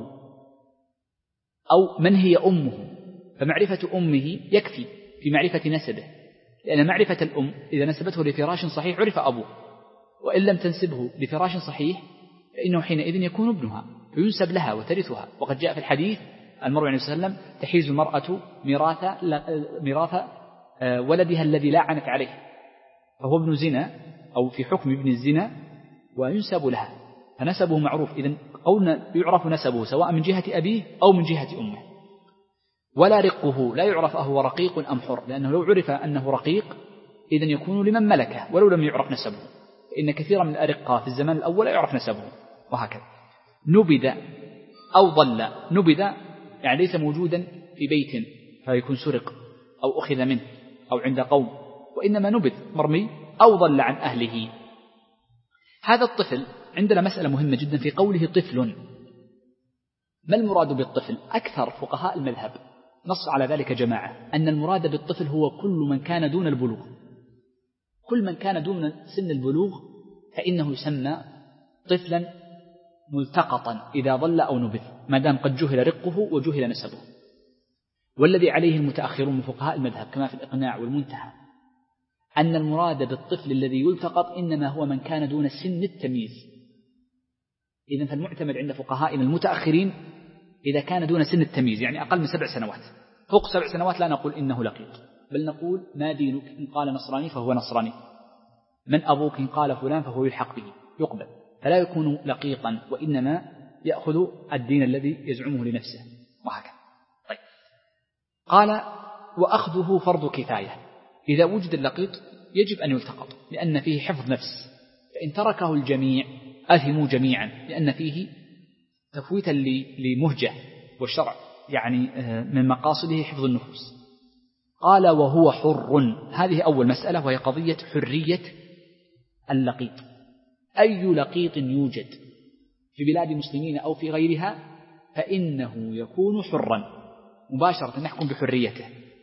أو من هي أمه، فمعرفة أمه يكفي في معرفة نسبه، لأن معرفة الأم إذا نسبته لفراش صحيح عرف أبوه، وإن لم تنسبه لفراش صحيح فإنه حينئذ يكون ابنها فينسب لها وترثها. وقد جاء في الحديث المروي عن صلى الله عليه وسلم تحيز المرأة ميراث ميراث ولدها الذي لا عنت عليه، فهو ابن زنا أو في حكم ابن الزنا وينسب لها، فنسبه معروف. إذن قولنا يعرف نسبه سواء من جهة أبيه أو من جهة أمه. ولا رقه، لا يعرف أهو رقيق أم حر، لأنه لو عرف أنه رقيق إذن يكون لمن ملكه ولو لم يعرف نسبه، فإن كثيرا من الأرقاء في الزمان الأول لا يعرف نسبه، وهكذا. نبذ أو ضل، نبذ يعني ليس موجودا في بيت فيكون سرق أو أخذ منه أو عند قوم، وإنما نبذ مرمي أو ضل عن أهله. هذا الطفل عندنا مسألة مهمة جدا في قوله طفل. ما المراد بالطفل؟ أكثر فقهاء المذهب نص على ذلك جماعة أن المراد بالطفل هو كل من كان دون البلوغ. كل من كان دون سن البلوغ فإنه يسمى طفلا ملتقطا إذا ضل أو نبذ، ما دام قد جهل رقه وجهل نسبه. والذي عليه المتأخرون من فقهاء المذهب كما في الإقناع والمنتهى أن المراد بالطفل الذي يلتقط إنما هو من كان دون سن التمييز. إذن فالمعتمد عند فقهائنا المتأخرين إذا كان دون سن التمييز، يعني أقل من سبع سنوات. فوق سبع سنوات لا نقول إنه لقيط، بل نقول ما دينك؟ إن قال نصراني فهو نصراني. من أبوك؟ إن قال فلان فهو يلحق به، يقبل، فلا يكون لقيطا، وإنما يأخذ الدين الذي يزعمه لنفسه، وهكذا. طيب، قال وأخذه فرض كفاية. إذا وجد اللقيط يجب أن يلتقط لأن فيه حفظ نفس، فإن تركه الجميع أثموا جميعا لأن فيه تفويتا لمهجة، والشرع يعني من مقاصده حفظ النفوس. قال وهو حر. هذه أول مسألة وهي قضية حرية اللقيط. أي لقيط يوجد في بلاد المسلمين أو في غيرها فإنه يكون حرا مباشرة، نحكم بحريته.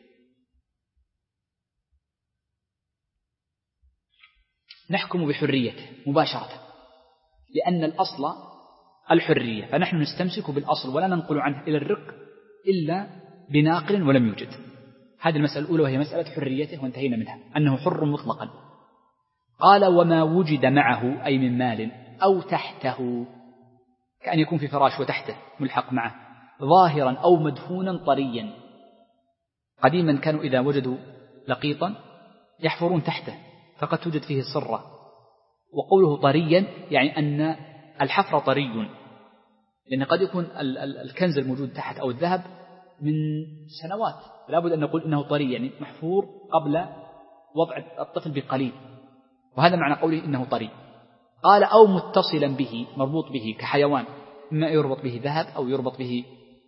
نحكم بحريته مباشرة لأن الأصل الحرية، فنحن نستمسك بالأصل ولا ننقل عنه إلى الرق إلا بناقل ولم يوجد. هذه المسألة الأولى وهي مسألة حريته وانتهينا منها، أنه حر مطلقا. قال وما وجد معه أي من مال أو تحته، كأن يكون في فراش وتحته ملحق معه، ظاهرا أو مدفونا طريا. قديما كانوا إذا وجدوا لقيطا يحفرون تحته فقد توجد فيه الصرة. وقوله طريا يعني أن الحفر طري، لأن قد يكون الكنز الموجود تحت أو الذهب من سنوات، لا بد أن نقول إنه طري يعني محفور قبل وضع الطفل بقليل، وهذا معنى قوله إنه طري. قال أو متصلا به، مربوط به كحيوان، إما يربط به ذهب أو يربط به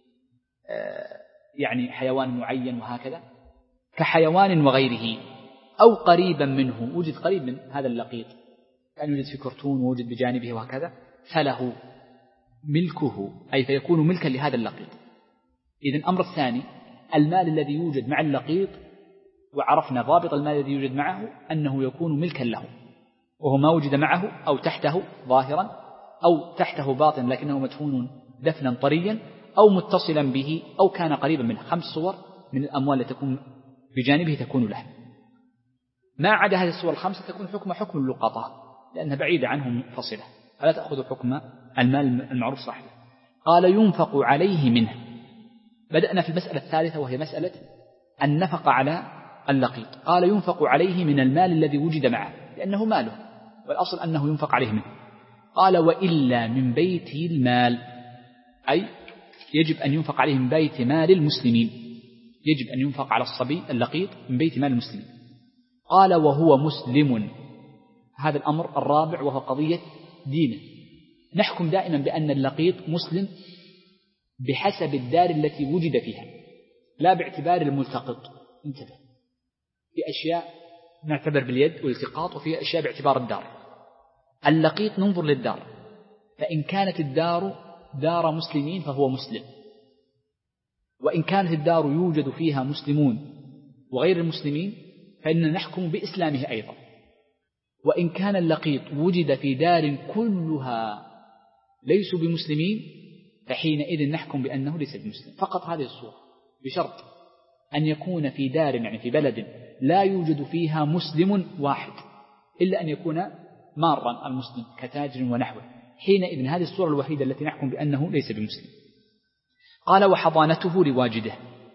يعني حيوان معين وهكذا، كحيوان وغيره، أو قريبا منه، وجد قريب من هذا اللقيط كان يوجد في كرتون ووجد بجانبه وهكذا، فله ملكه أي فيكون ملكا لهذا اللقيط. إذن الأمر الثاني المال الذي يوجد مع اللقيط، وعرفنا ضابط المال الذي يوجد معه أنه يكون ملكا له، وهو ما وجد معه أو تحته ظاهرا أو تحته باطن لكنه مدفون دفنا طريا، أو متصلا به، أو كان قريبا منه. خمس صور من الأموال التي تكون بجانبه تكون له. ما عدا هذه الصور الخمسة تكون حكم حكم اللقطة لأنها بعيدة عنه منفصلة، فلا تأخذ حكم المال المعروف صاحبه. قال ينفق عليه منه. بدأنا في المسألة الثالثة وهي مسألة النفق على اللقيط. قال ينفق عليه من المال الذي وجد معه لأنه ماله، والأصل أنه ينفق عليه منه. قال وإلا من بيت المال، أي يجب أن ينفق عليه من بيت مال المسلمين، يجب أن ينفق على الصبي اللقيط من بيت مال المسلمين. قال وهو مسلم. هذا الأمر الرابع وهو قضية دينه. نحكم دائما بأن اللقيط مسلم بحسب الدار التي وجد فيها، لا باعتبار الملتقط. انتبه، في أشياء نعتبر باليد والالتقاط، وفي أشياء باعتبار الدار. اللقيط ننظر للدار، فإن كانت الدار دار مسلمين فهو مسلم، وإن كانت الدار يوجد فيها مسلمون وغير المسلمين فإننا نحكم بإسلامه أيضا. وإن كان اللقيط وجد في دار كلها ليسوا بمسلمين فحينئذ نحكم بأنه ليس بمسلم. فقط هذه الصورة، بشرط أن يكون في دار يعني في بلد لا يوجد فيها مسلم واحد، إلا أن يكون مارا المسلم كتاجر ونحوه، حينئذ هذه الصورة الوحيدة التي نحكم بأنه ليس بمسلم. قال وحضانته لواجده.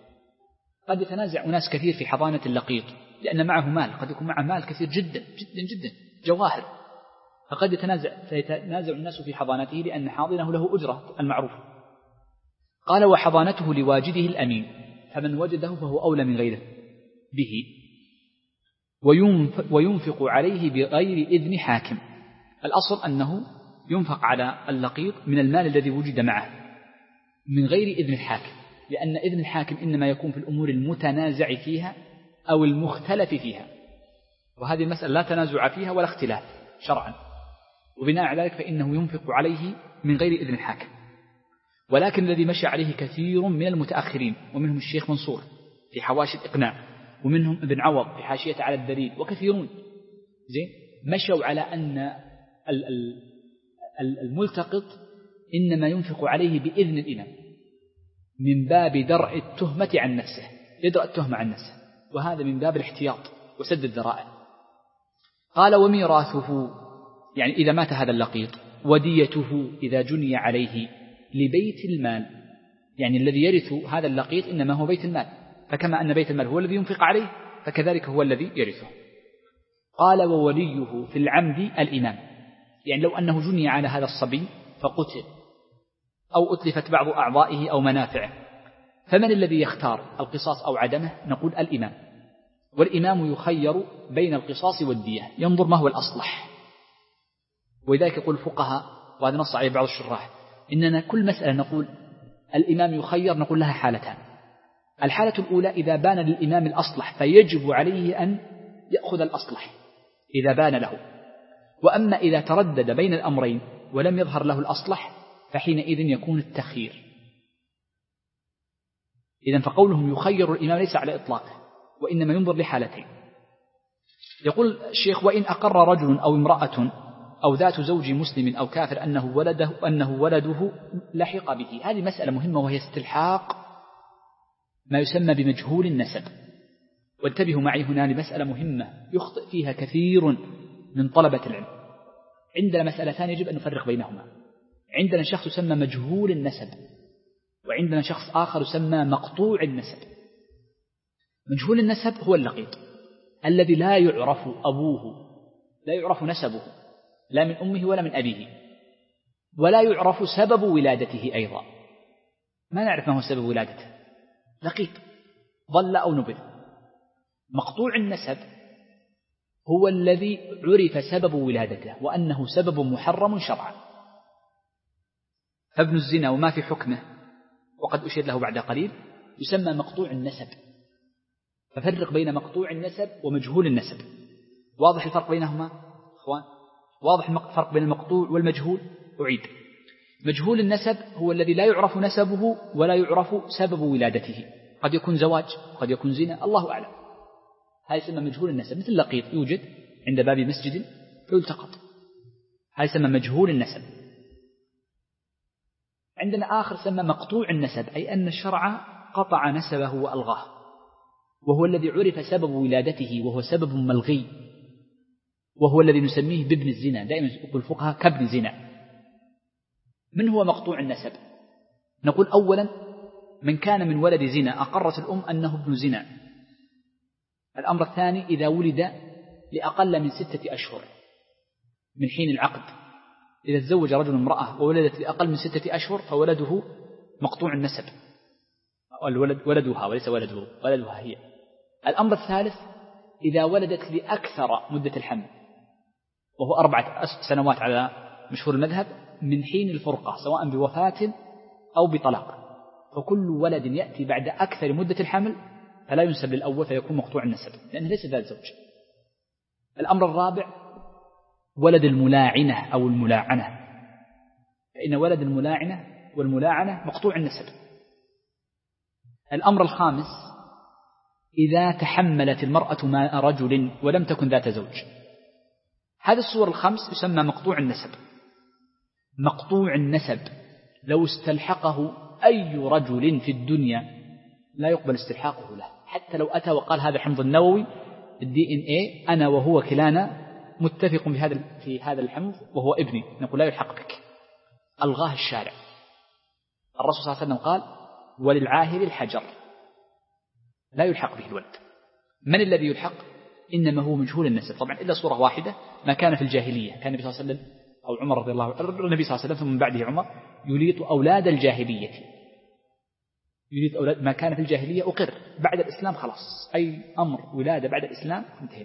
قد يتنازع أناس كثير في حضانة اللقيط لأن معه مال، قد يكون معه مال كثير جدا جدا جدا جواهر، فقد يتنازع فيتنازع الناس في حضانته لأن حاضنه له أجرة المعروف. قال وحضانته لواجده الأمين، فمن وجده فهو أولى من غيره به، وينفق عليه بغير إذن حاكم. الأصل أنه ينفق على اللقيط من المال الذي وجد معه من غير إذن الحاكم، لأن إذن الحاكم إنما يكون في الأمور المتنازع فيها أو المختلف فيها. وهذه المسألة لا تنازع فيها ولا اختلاف شرعا، وبناء على ذلك فإنه ينفق عليه من غير إذن الحاكم. ولكن الذي مشى عليه كثير من المتأخرين، ومنهم الشيخ منصور في حواشي الإقناع، ومنهم ابن عوض في حاشية على الدليل، وكثيرون زين مشوا على أن الملتقط إنما ينفق عليه بإذن الإمام من باب درء التهمة عن نفسه، يدرأ التهمة عن نفسه، وهذا من باب الاحتياط وسد الذرائع. قال وميراثه، يعني إذا مات هذا اللقيط، وديته إذا جني عليه لبيت المال، يعني الذي يرث هذا اللقيط إنما هو بيت المال، فكما أن بيت المال هو الذي ينفق عليه فكذلك هو الذي يرثه. قال ووليه في العمد الإمام، يعني لو أنه جني على هذا الصبي فقتل أو أتلفت بعض أعضائه أو منافعه، فمن الذي يختار القصاص أو عدمه؟ نقول الإمام، والإمام يخير بين القصاص والدية، ينظر ما هو الأصلح. ولذلك يقول الفقهاء، وهذا نص عليه بعض الشراح، إننا كل مسألة نقول الإمام يخير نقول لها حالتان. الحالة الأولى إذا بان للإمام الأصلح فيجب عليه أن يأخذ الأصلح إذا بان له، وأما إذا تردد بين الأمرين ولم يظهر له الأصلح فحينئذ يكون التخيير. إذن فقولهم يخير الإمام ليس على إطلاقه، وإنما ينظر لحالتين. يقول الشيخ وإن أقر رجل أو امرأة أو ذات زوج مسلم أو كافر أنه ولده, أنه ولده لحق به. هذه مسألة مهمة، وهي استلحاق ما يسمى بمجهول النسب. وانتبهوا معي هنا لمسألة مهمة يخطئ فيها كثير من طلبة العلم. عندنا مسألتان يجب أن نفرق بينهما. عندنا شخص يسمى مجهول النسب، وعندنا شخص آخر يسمى مقطوع النسب. مجهول النسب هو اللقيط الذي لا يعرف أبوه، لا يعرف نسبه لا من أمه ولا من أبيه، ولا يعرف سبب ولادته أيضا، ما نعرف ما هو سبب ولادته، لقيط ضل أو نبذ. مقطوع النسب هو الذي عرف سبب ولادته وأنه سبب محرم شرعا، فابن الزنا وما في حكمه وقد أشير له بعد قليل يسمى مقطوع النسب. ففرق بين مقطوع النسب ومجهول النسب. واضح الفرق بينهما أخوان؟ واضح الفرق بين المقطوع والمجهول؟ أعيد. مجهول النسب هو الذي لا يعرف نسبه ولا يعرف سبب ولادته، قد يكون زواج قد يكون زنا الله أعلم، هذا يسمى مجهول النسب. مثل لقيط يوجد عند باب مسجد فيلتقط، هذا يسمى مجهول النسب. عندنا آخر سمى مقطوع النسب، أي أن الشرع قطع نسبه وألغاه، وهو الذي عرف سبب ولادته وهو سبب ملغي، وهو الذي نسميه بابن الزنا. دائما يقول الفقهاء كابن زنا. من هو مقطوع النسب؟ نقول أولا من كان من ولد زنا أقرت الأم أنه ابن زنا. الأمر الثاني إذا ولد لأقل من ستة أشهر من حين العقد، إذا تزوج رجل امرأة وولدت لأقل من ستة أشهر فولده مقطوع النسب، الولد ولدها وليس ولده، ولدها هي. الأمر الثالث إذا ولدت لأكثر مدة الحمل، وهو أربعة سنوات على مشهور المذهب من حين الفرقة سواء بوفاة أو بطلاق، فكل ولد يأتي بعد أكثر مدة الحمل فلا ينسب للأول فيكون مقطوع النسب لأنه ليس ذات زوج. الأمر الرابع ولد الملاعنة أو الملاعنة، فإن ولد الملاعنة والملاعنة مقطوع النسب. الأمر الخامس إذا تحملت المرأة ماء رجل ولم تكن ذات زوج. هذه الصور الخمس يسمى مقطوع النسب. مقطوع النسب لو استلحقه أي رجل في الدنيا لا يقبل استلحاقه له، حتى لو أتى وقال هذا حمض النووي الدي إن إيه أنا وهو كلانا متفق بهذا في هذا الحمض وهو ابني، نقول لا يلحق بك، ألغاه الشارع. الرسول صلى الله عليه وسلم قال وللعاهر الحجر، لا يلحق به الولد. من الذي يلحق؟ إنما هو مجهول النسب، طبعا إلا صورة واحدة ما كان في الجاهلية، كان النبي صلى الله عليه وسلم أو عمر رضي الله عنه، النبي صلى الله عليه وسلم ثم من بعده عمر يليط أولاد الجاهلية، يليط أولاد ما كان في الجاهلية أقر، بعد الإسلام خلاص أي أمر ولادة بعد الإسلام انتهى.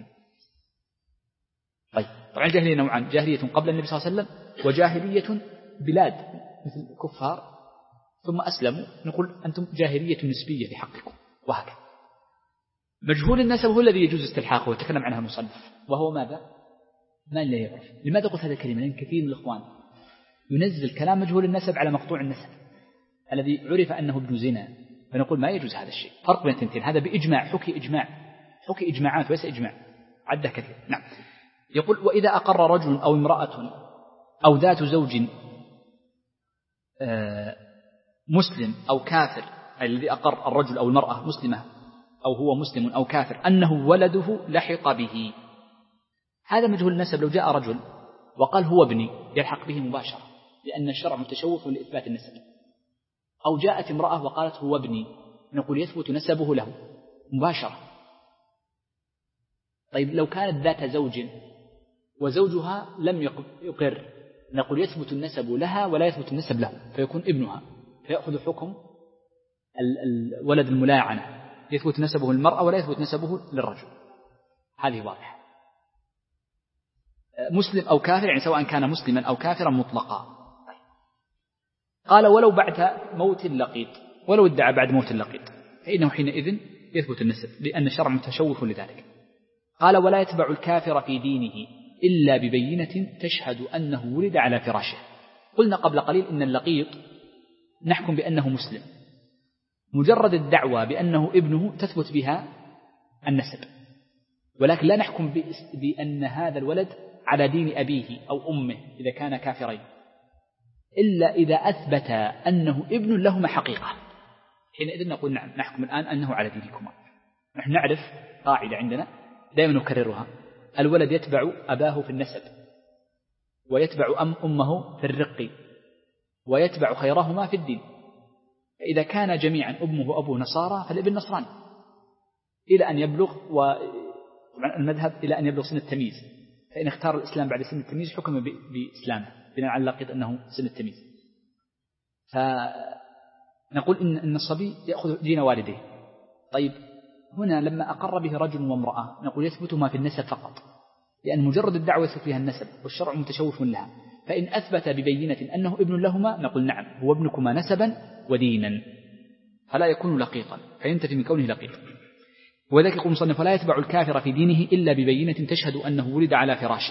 طيب طبعا الجاهلية نوعان، جاهلية قبل النبي صلى الله عليه وسلم وجاهلية بلاد مثل الكفار ثم أسلموا، نقول أنتم جاهلية نسبية في حقكم وهكذا. مجهول النسب هو الذي يجوز استلحاقه وتكلم عنها المصنف، وهو ماذا؟ ما لا يعرف. لماذا قلت هذا الكلمة؟ لأن كثير من الإخوان ينزل كلام مجهول النسب على مقطوع النسب الذي عرف أنه ابن زنا، فنقول ما يجوز هذا الشيء. فرق بين التنتين، هذا بإجماع، حكي إجماع، حكي إجماعات وليس إجماع، عده كثير. نعم. يقول وإذا أقر رجل أو امرأة أو ذات زوج مسلم أو كافر، الذي أقر الرجل أو المرأة مسلمة أو هو مسلم أو كافر أنه ولده لحق به، هذا مجهول النسب. لو جاء رجل وقال هو ابني يلحق به مباشرة، لأن الشرع متشوف لإثبات النسب. أو جاءت امرأة وقالت هو ابني، نقول يثبت نسبه له مباشرة. طيب لو كانت ذات زوج وزوجها لم يقر، نقول يثبت النسب لها ولا يثبت النسب له، فيكون ابنها، فيأخذ حكم الولد الملاعنة، يثبت نسبه للمرأة ولا يثبت نسبه للرجل. هذه واضحة. مسلم أو كافر، يعني سواء كان مسلما أو كافرا مطلقا. قال ولو بعد موت اللقيط، ولو ادعى بعد موت اللقيط فإنه حينئذ يثبت النسب، لأن الشرع متشوف لذلك. قال ولا يتبع الكافر في دينه إلا ببينة تشهد أنه ولد على فراشه. قلنا قبل قليل إن اللقيط نحكم بأنه مسلم، مجرد الدعوة بأنه ابنه تثبت بها النسب، ولكن لا نحكم بأن هذا الولد على دين أبيه أو أمه إذا كان كافرين، إلا إذا أثبت أنه ابن لهما حقيقة، حينئذ نقول نعم نحكم الآن أنه على دينكما. نحن نعرف قاعدة عندنا دائما نكررها: الولد يتبع أباه في النسب، ويتبع أم أمه في الرق، ويتبع خيرهما في الدين. فإذا كان جميعا أمه وأبوه نصارى فالابن نصراني إلى أن يبلغ، والمذهب إلى أن يبلغ سن التمييز، فإن اختار الإسلام بعد سن التمييز حكم بإسلامه بناء على اللقيط أنه سن التمييز. فنقول إن إن الصبي يأخذ دين والديه. طيب هنا لما أقر به رجل وامرأة نقول يثبت ما في النسب فقط، لأن مجرد الدعوة يثبت فيها النسب والشرع متشوف لها. فإن أثبت ببينة أنه ابن لهما نقول نعم هو ابنكما نسبا ودينا، فلا يكون لقيطا، فينتفي من كونه لقيط. وذلك يقول المصنف: ولا يتبع الكافر في دينه إلا ببينة تشهد أنه ولد على فراشه.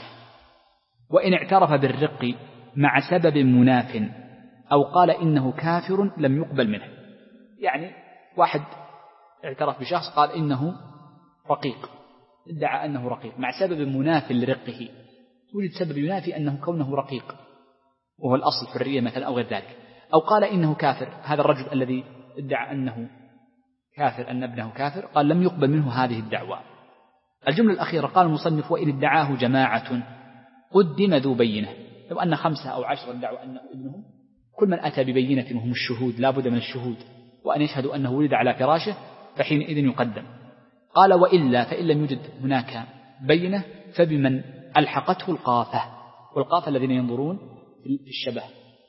وإن اعترف بالرق مع سبب مناف أو قال إنه كافر لم يقبل منه. يعني واحد اعترف بشخص قال إنه رقيق، ادعى أنه رقيق مع سبب مناف لرقه، توجد سبب ينافي أنه كونه رقيق وهو الأصل حرية مثلا أو غير ذلك، أو قال إنه كافر. هذا الرجل الذي ادعى أنه كافر أن ابنه كافر قال لم يقبل منه هذه الدعوة. الجملة الأخيرة قال المصنف: وإن ادعاه جماعة قدم ذو بينة. لو أن خمسة أو عشرة ادعوا أنه ابنهم، كل من أتى ببينة وهم الشهود لا بد من الشهود وأن يشهدوا أنه ولد على فراشه فحينئذ يقدم. قال: وإلا فإن لم يوجد هناك بينة فبمن ألحقته القافة، والقافة الذين ينظرون في الشبه،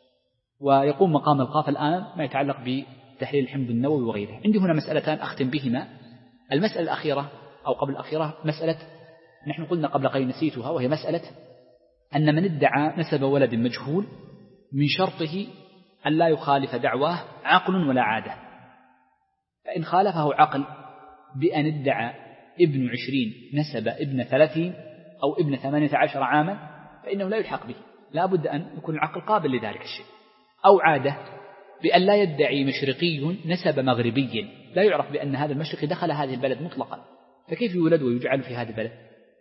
ويقوم مقام القافة الآن ما يتعلق بتحليل الحمض النووي وغيره. عندي هنا مسألتان أختم بهما. المسألة الأخيرة أو قبل الأخيرة مسألة نحن قلنا قبل قليل نسيتها، وهي مسألة أن من ادعى نسب ولد مجهول من شرطه أن لا يخالف دعواه عقل ولا عادة. فإن خالفه عقل بأن ادعى ابن عشرين نسب ابن ثلاثين أو ابن ثمانية عشر عاما فإنه لا يلحق به، لا بد أن يكون العقل قابل لذلك الشيء. أو عادة بأن لا يدعي مشرقي نسب مغربي، لا يعرف بأن هذا المشرقي دخل هذه البلد مطلقا، فكيف يولد ويجعل في هذه البلد؟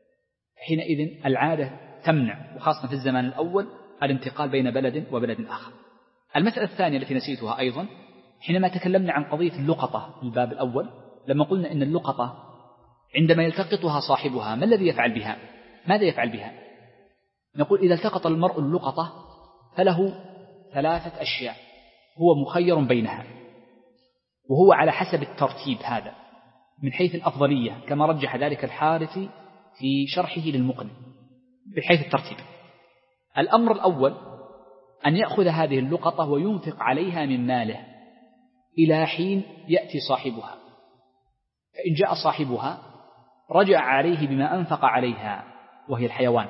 حينئذ العادة تمنع، وخاصة في الزمان الأول، الانتقال بين بلد وبلد آخر. المسألة الثانية التي نسيتها أيضا حينما تكلمنا عن قضية اللقطة في الباب الأول، لما قلنا إن اللقطة عندما يلتقطها صاحبها ما الذي يفعل بها؟ ماذا يفعل بها؟ نقول إذا التقط المرء اللقطة فله ثلاثة أشياء هو مخير بينها، وهو على حسب الترتيب هذا من حيث الأفضلية، كما رجح ذلك الحارثي في شرحه للمقنع بحيث الترتيب. الأمر الأول أن يأخذ هذه اللقطة وينفق عليها من ماله إلى حين يأتي صاحبها، فإن جاء صاحبها رجع عليه بما أنفق عليها، وهي الحيوان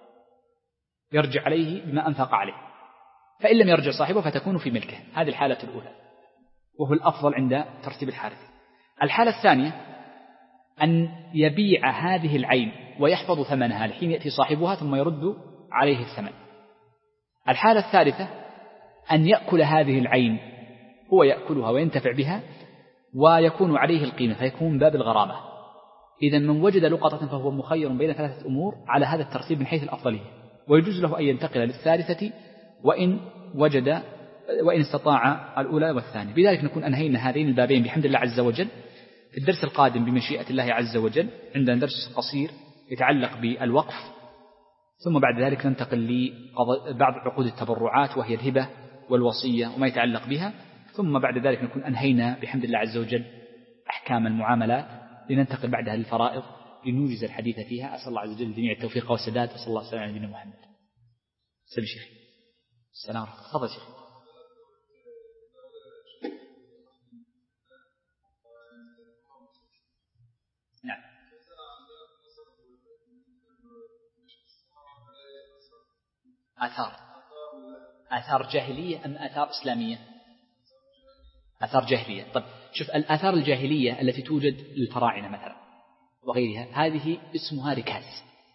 يرجع عليه بما أنفق عليه، فإن لم يرجع صاحبه فتكون في ملكه. هذه الحالة الأولى، وهو الأفضل عند ترتيب الحارث. الحالة الثانية أن يبيع هذه العين ويحفظ ثمنها لحين يأتي صاحبها ثم يرد عليه الثمن. الحالة الثالثة أن يأكل هذه العين، هو يأكلها وينتفع بها ويكون عليه القيمة فيكون باب الغرامة. إذا من وجد لقطة فهو مخير بين ثلاثة أمور على هذا الترتيب من حيث الأفضلية، ويجوز له أن ينتقل للثالثة وإن وجد وإن استطاع الأولى والثانية. بذلك نكون أنهينا هذين البابين بحمد الله عز وجل. في الدرس القادم بمشيئة الله عز وجل عندنا درس قصير يتعلق بالوقف، ثم بعد ذلك ننتقل لبعض عقود التبرعات وهي الهبة والوصية وما يتعلق بها، ثم بعد ذلك نكون أنهينا بحمد الله عز وجل أحكام المعاملات لننتقل بعدها للفرائض لنوجز الحديث فيها. أسأل الله عز وجل جميع التوفيق والسداد، وصلى الله وسلم على نبينا محمد. سلام شيخ. السلام عليكم. تفضل شيخ. نعم. آثار آثار جاهلية أم آثار إسلامية؟ آثار جاهلية. طيب شوف، الآثار الجاهلية التي توجد للفراعنة مثلا وغيرها هذه اسمها ركاز.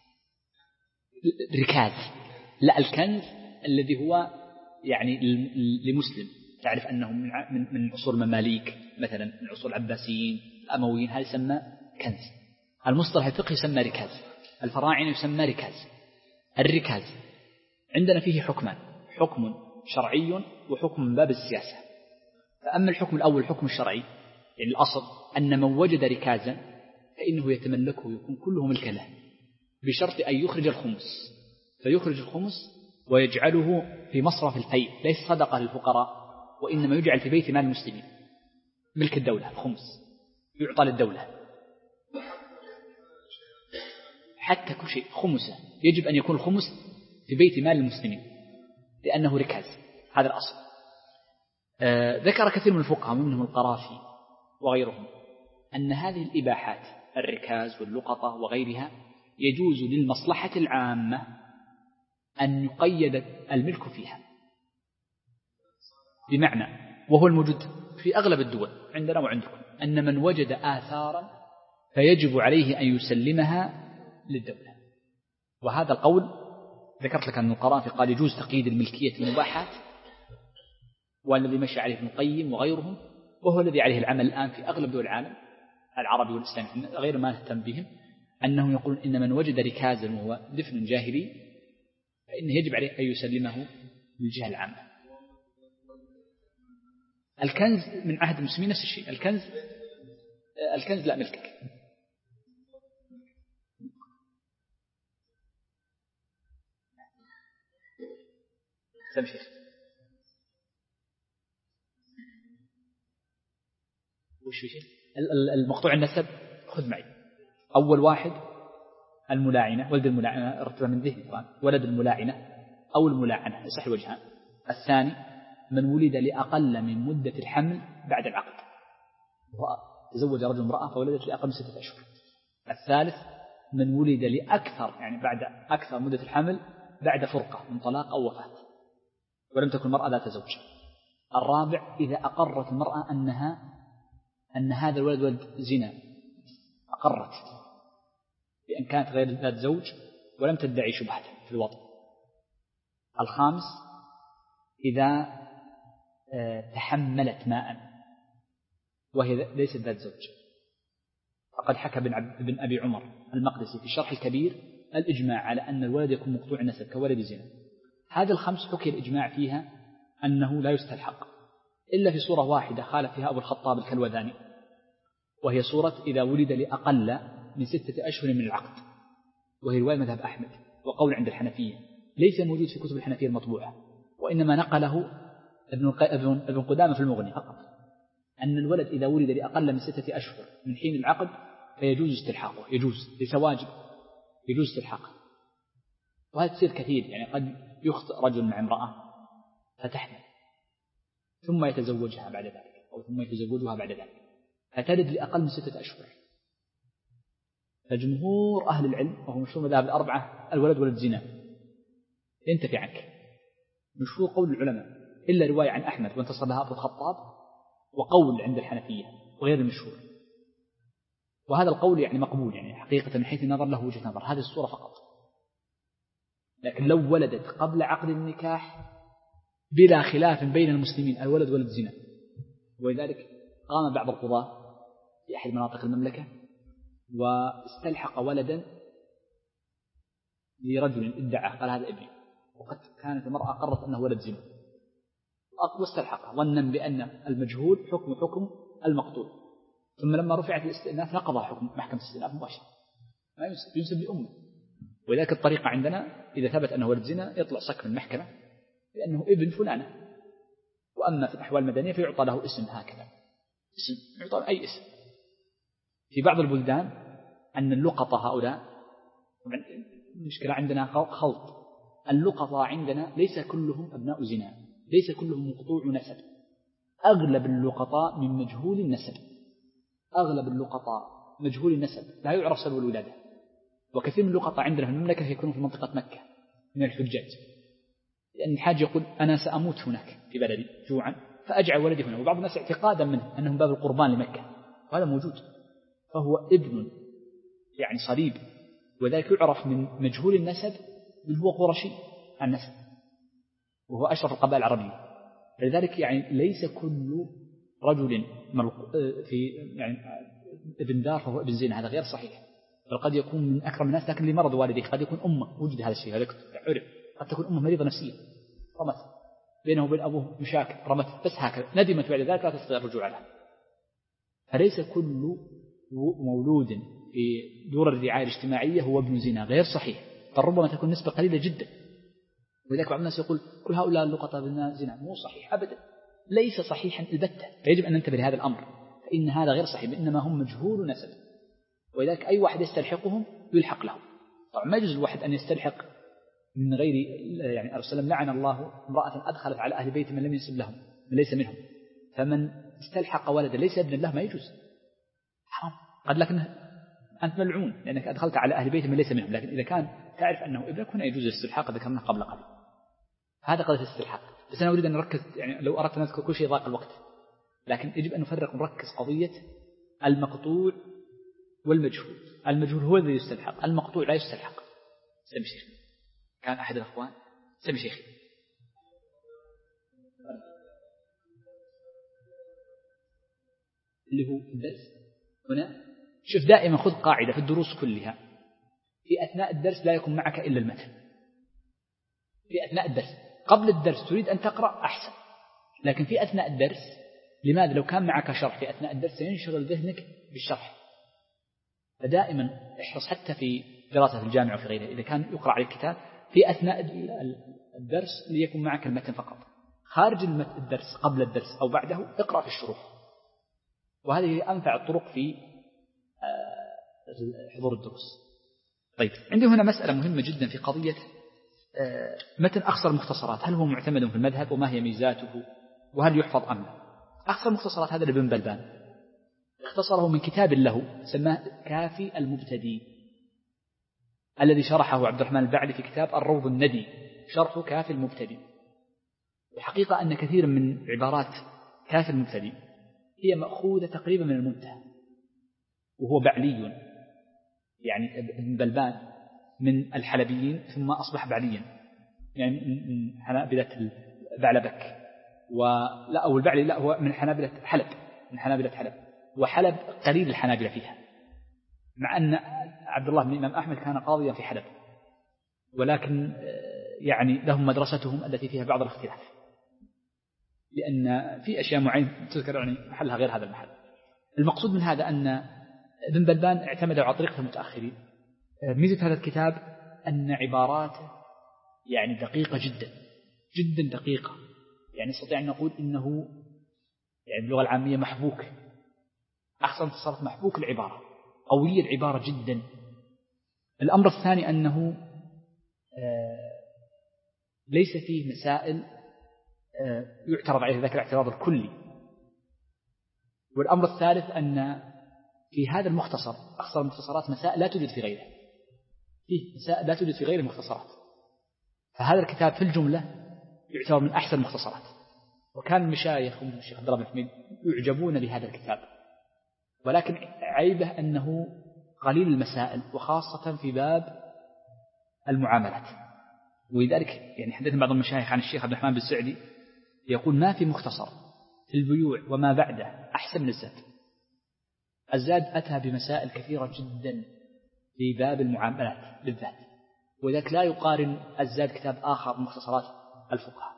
ركاز لا الكنز الذي هو يعني لمسلم تعرف أنه من من عصور المماليك مثلا، من عصور العباسيين الأمويين، هذا يسمى كنز. المصطلح الفقهي يسمى ركاز، الفراعنة يسمى ركاز. الركاز عندنا فيه حكمان، حكم شرعي وحكم من باب السياسة. فأما الحكم الأول الحكم الشرعي، يعني الأصل أن من وجد ركازا فإنه يتملكه يكون كله ملكا له بشرط أن يخرج الخمس، فيخرج الخمس ويجعله في مصرف الفيء، ليس صدقة للفقراء وإنما يجعل في بيت مال المسلمين، ملك الدولة. الخمس يعطى للدولة حتى كل شيء خمسة، يجب أن يكون الخمس في بيت مال المسلمين لأنه ركاز. هذا الأصل. آه ذكر كثير من الفقهاء منهم القرافي وغيرهم أن هذه الإباحات الركاز واللقطة وغيرها يجوز للمصلحة العامة أن يقيد الملك فيها، بمعنى وهو الموجود في أغلب الدول عندنا وعندكم أن من وجد آثارا فيجب عليه أن يسلمها للدولة. وهذا القول ذكرت لك أن القرافي قال يجوز تقييد الملكية المباحات، والذي مشى عليه ابن القيم وغيرهم، وهو الذي عليه العمل الآن في أغلب دول العالم العربي والإسلامي غير ما نهتم بهم، أنهم يقولون إن من وجد ركازا وهو دفن جاهلي فإنه يجب عليه أن يسلمه للجهة العامة. الكنز من عهد المسلمين نفس الشيء. الكنز الكنز لا ملكك. سمشي وش في شيء المقطوع النسب. خذ معي أول واحد الملاعنة، ولد الملاعنة رتبة من ذهن القرآن، ولد الملاعنة أو الملاعنة يصح الوجهان. الثاني من ولد لأقل من مدة الحمل بعد العقد، تزوج رجل امرأة فولدت لأقل من ستة أشهر. الثالث من ولد لأكثر يعني بعد أكثر مدة الحمل بعد فرقة من طلاق أو وفاة ولم تكن المرأة ذات زوج. الرابع إذا أقرت المرأة أنها أن هذا الولد ولد زنا، أقرت بأن كانت غير ذات زوج ولم تدعي شبهة في الوطن. الخامس إذا تحملت ماء وهي ليست ذات زوج. فقد حكى ابن أبي عمر المقدسي في الشرح الكبير الإجماع على أن الولد يكون مقطوع النسب كولد زنا. هذه الخمس حكي الإجماع فيها أنه لا يستلحق إلا في صورة واحدة خالف فيها أبو الخطاب الكلوذاني، وهي صورة إذا ولد لأقل من ستة أشهر من العقد، وهي رواية مذهب أحمد وقول عند الحنفية ليس موجود في كتب الحنفية المطبوعة، وإنما نقله ابن قدامة في المغني فقط، أن الولد إذا ولد لأقل من ستة أشهر من حين العقد فيجوز استلحاقه، يجوز لتواجب يجوز استلحاقه. وهذا تصير كثير، يعني قد يخطئ رجل مع امرأة فتحمل ثم يتزوجها بعد ذلك أو ثم يتزوجها بعد ذلك فتلد لأقل من ستة أشهر. فجمهور أهل العلم وهو مشهور مذاهب الأربعة الولد ولد زنا ينتفي عنك، مشهور قول العلماء إلا رواية عن أحمد وانتصر لها أبو الخطاب وقول عند الحنفية وغير المشهور. وهذا القول يعني مقبول، يعني حقيقة من حيث النظر له وجهة نظر، هذه الصورة فقط. لكن لو ولدت قبل عقد النكاح بلا خلاف بين المسلمين الولد ولد زنا، ولذلك قام بعض القضاة في أحد مناطق المملكة واستلحق ولدا لرجل ادعى قال هذا ابني، وقد كانت المرأة قررت أنه ولد زنا واستلحقه ظنا بأن المجهول حكم حكم المقتول، ثم لما رفعت الاستئناف نقض حكم محكمة الاستئناف مباشرة، ما ينسب لأمه. ولذلك الطريقة عندنا إذا ثبت أنه ولد زنا يطلع صك من المحكمة لأنه ابن فلانة. وأما في الأحوال المدنية فيعطى له اسم هكذا، اسم يعطى أي اسم. في بعض البلدان أن اللقطة هؤلاء المشكلة عندنا خلط، اللقطة عندنا ليس كلهم أبناء زنا، ليس كلهم مقطوع نسب، أغلب اللقطاء من مجهول النسب، أغلب اللقطاء مجهول النسب لا يعرف سبب الولادة. وكثير من اللقطاء عندنا في المملكة يكونون في منطقة مكة من الحجاج، لأن الحاج يقول أنا سأموت هناك في بلدي جوعا فأجعل ولدي هنا، وبعض الناس اعتقادا منه أنهم باب القربان لمكة، وهذا موجود، فهو ابن يعني صليب، وذلك يعرف من مجهول النسب اللي هو قرشي النسب وهو أشرف القبائل العربية. لذلك يعني ليس كل رجل في يعني ابن دار فهو ابن زنا، هذا غير صحيح، بل قد يكون من أكرم الناس لكن لمرض والديه، قد يكون أمه وجد هذا الشيء، هذا عرف، قد تكون أمه مريضة نفسيا رمت بينه وبين أبوه مشاكل رمت بس هكذا ندمت بعد ذلك لا تستطيع الرجوع عليها. فليس كل مولود في دور الرعاية الاجتماعية هو ابن زنا، غير صحيح، بل ربما تكون نسبة قليلة جدا. ولذلك بعض الناس يقول كل هؤلاء اللقطاء ابناء زنا، مو صحيح أبدا، ليس صحيحا البتة، فيجب أن ننتبه لهذا الأمر، فإن هذا غير صحيح، إنما هم مجهول نسب، ولذلك أي واحد يستلحقهم يلحق له. طبعا ما يجوز الواحد أن يستلحق من غير، يعني أرسل لعن الله امرأة أدخلت على أهل بيت من لم ينسب لهم من ليس منهم، فمن استلحق ولدا ليس ابن له ما يجوز، حرام، قد لكن أنت ملعون لأنك أدخلت على أهل بيت من ليس منهم. لكن إذا كان تعرف أنه ابنك هنا يجوز الاستلحاق، ذكرناه قبل قليل، هذا قضية الاستلحاق. بس أنا أريد أن نركز، يعني لو أردت أن نذكر كل شيء ضاق الوقت، لكن يجب أن نفرق ونركز قضية المقطوع والمجهول. المجهول هو الذي يستلحق، المقطوع لا يستلحق. سمي شيخي، كان أحد الأخوان سمي شيخي. اللي هو الدرس هنا، شوف دائما خذ قاعدة في الدروس كلها، في أثناء الدرس لا يكون معك إلا المتن. في أثناء الدرس قبل الدرس تريد أن تقرأ أحسن، لكن في أثناء الدرس لماذا؟ لو كان معك شرح في أثناء الدرس سينشغل ذهنك بالشرح. فدائما احرص حتى في دراسة الجامعة وفي غيرها، إذا كان يقرأ على الكتاب في أثناء الدرس ليكون معك المتن فقط، خارج الدرس قبل الدرس أو بعده اقرأ في الشروح، وهذه أنفع الطرق في حضور الدروس. طيب، عندي هنا مسألة مهمة جدا في قضية متن أخصر المختصرات، هل هو معتمد في المذهب وما هي ميزاته وهل يحفظ أم لا؟ أخصر المختصرات هذا لابن بلبان، اختصره من كتاب له سماه كافي المبتدي، الذي شرحه عبد الرحمن البعلي في كتاب الروض الندي، شرح كافي المبتدي. الحقيقة أن كثير من عبارات كافي المبتدي هي مأخوذة تقريبا من المنتهى، وهو بعلي، يعني ابن بلبان من الحلبيين ثم أصبح بعليا، يعني من حنابلة بعلبك، ولا أو البعلي لا هو من حنابلة حلب، من حنابلة حلب، وحلب قليل الحنابلة فيها، مع أن عبد الله بن الإمام أحمد كان قاضيا في حلب، ولكن يعني لهم مدرستهم التي فيها بعض الاختلاف، لأن في أشياء معينة تذكر يعني محلها غير هذا المحل. المقصود من هذا أن ابن بلبان اعتمد على طريقة المتأخرين. ميزة هذا الكتاب أن عباراته يعني دقيقة جدا جدا دقيقة، يعني نستطيع أن نقول إنه يعني باللغة العامية محبوك، أحسن تصرف محبوك العبارة، قوية العبارة جدا. الأمر الثاني أنه ليس فيه مسائل يعترض عليه ذاك الاعتراض الكلي. والأمر الثالث أن في هذا المختصر أخصر المختصرات مسائل لا توجد في غيره، فيه مسائل لا توجد في غير المختصرات، فهذا الكتاب في الجملة يعتبر من أحسن المختصرات. وكان المشايخ ومن الشيخ عبد الله بن حميد يعجبون بهذا الكتاب، ولكن عيبه أنه قليل المسائل، وخاصة في باب المعاملات. ولذلك يعني حدثنا بعض المشايخ عن الشيخ عبد الرحمن بن السعدي يقول ما في مختصر في البيوع وما بعده أحسن من الزاد. الزاد أتى بمسائل كثيرة جدا في باب المعاملات بالذات، ولذلك لا يقارن الزاد كتاب آخر من مختصرات الفقهاء.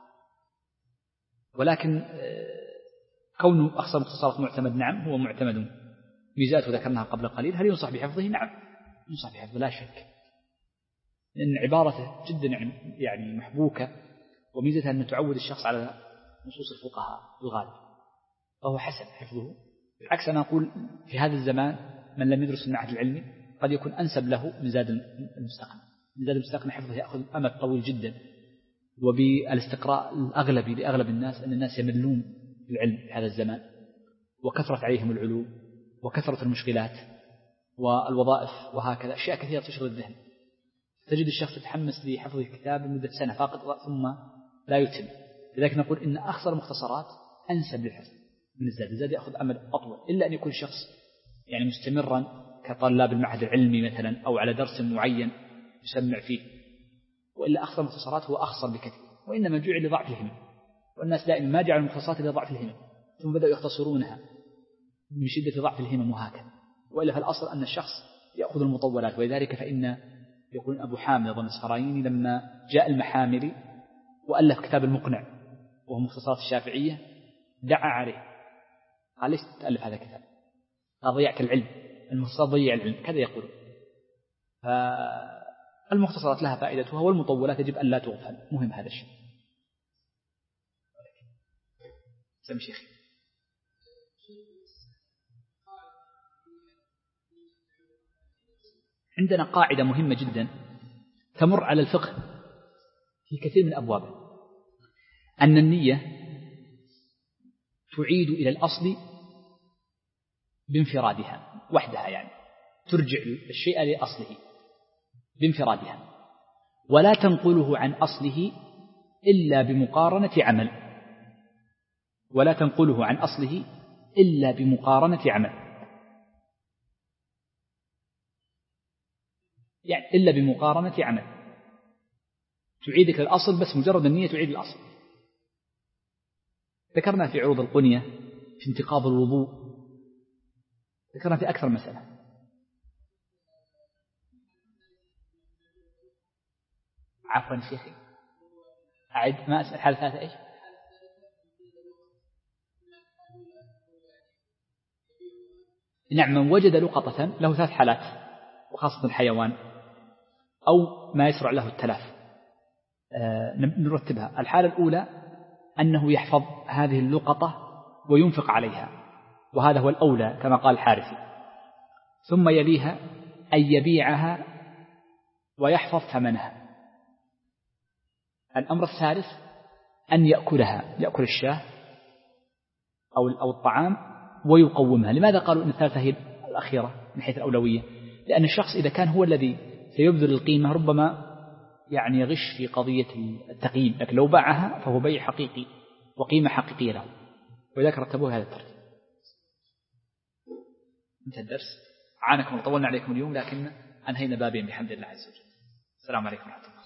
ولكن كونه أخصر مختصرات معتمد، نعم هو معتمد، ميزاته ذكرناها قبل قليل. هل ينصح بحفظه؟ نعم ينصح بحفظه لا شك، لأن عبارته جدا يعني محبوكة، وميزتها أن تعود الشخص على نصوص الفقهاء الغالب، فهو حسن حفظه. بالعكس أنا أقول في هذا الزمان من لم يدرس المعهد العلمي قد يكون أنسب له من زاد المستقنع. من زاد المستقنع حفظه يأخذ أمد طويل جدا، وبالاستقراء الأغلبي لأغلب الناس أن الناس يملون بالعلم في هذا الزمان، وكثرت عليهم العلوم وكثرة المشغلات والوظائف وهكذا، أشياء كثيرة تشغل الذهن. تجد الشخص يتحمس لحفظ الكتاب لمدة سنة فقط ثم لا يتم. لذلك نقول إن أخصر المختصرات أنسب للحفظ من الزاد. الزاد يأخذ أمد أطول، إلا أن يكون شخص يعني مستمرا كطلاب المعهد العلمي مثلا، أو على درس معين يسمع فيه، وإلا أخصر المختصرات هو أخصر بكثير، وإنما جعل لضعف الهمم، والناس دائما ما جعلوا المختصرات لضعف الهمم، ثم بدأوا يختصرونها من شدة ضعف الهمم وهكذا. وإلا فالأصل أن الشخص يأخذ المطولات. ولذلك فإن يقول أبو حامد أظن الصفرايني لما جاء المحاملي وألف كتاب المقنع وهو مختصرات الشافعية دعا عليه، قال ليش تألف هذا الكتاب؟ قال ضيعت العلم، المختصرات ضيع العلم، كذا يقول. فالمختصرات لها فائدتها، والمطولات يجب أن لا تغفل، مهم هذا الشيء. سمي شيخي. عندنا قاعدة مهمة جدا تمر على الفقه في كثير من أبوابه، أن النية تعيد إلى الأصل بانفرادها وحدها، يعني ترجع الشيء لأصله بانفرادها، ولا تنقله عن أصله إلا بمقارنة عمل ولا تنقله عن أصله إلا بمقارنة عمل يعني إلا بمقارنة عمل تعيدك للأصل، بس مجرد النية تعيد الأصل. ذكرنا في عروض القنية، في انتقاض الوضوء، ذكرنا في أكثر مسألة. عفوا شيخي أعد ما أسأل حالة ثلاثة إيش؟ نعم، من وجد لقطة له ثلاث حالات، وخاصة الحيوان أو ما يسرع له التلاف. آه نرتبها. الحالة الأولى أنه يحفظ هذه اللقطة وينفق عليها، وهذا هو الأولى كما قال الحارثي. ثم يليها أن يبيعها ويحفظ ثمنها. الأمر الثالث أن يأكلها، يأكل الشاة أو أو الطعام ويقومها. لماذا قالوا أن الثالثة هي الأخيرة من حيث الأولوية؟ لأن الشخص إذا كان هو الذي سيبذل القيمة ربما يعني يغش في قضية التقييم، لكن لو باعها فهو بيع حقيقي وقيمة حقيقية له، ولذلك رتبوه هذا الترتيب. انتهى الدرس. عانكم وطولنا عليكم اليوم، لكن أنهينا بابين بحمد الله عز وجل. السلام عليكم ورحمة الله.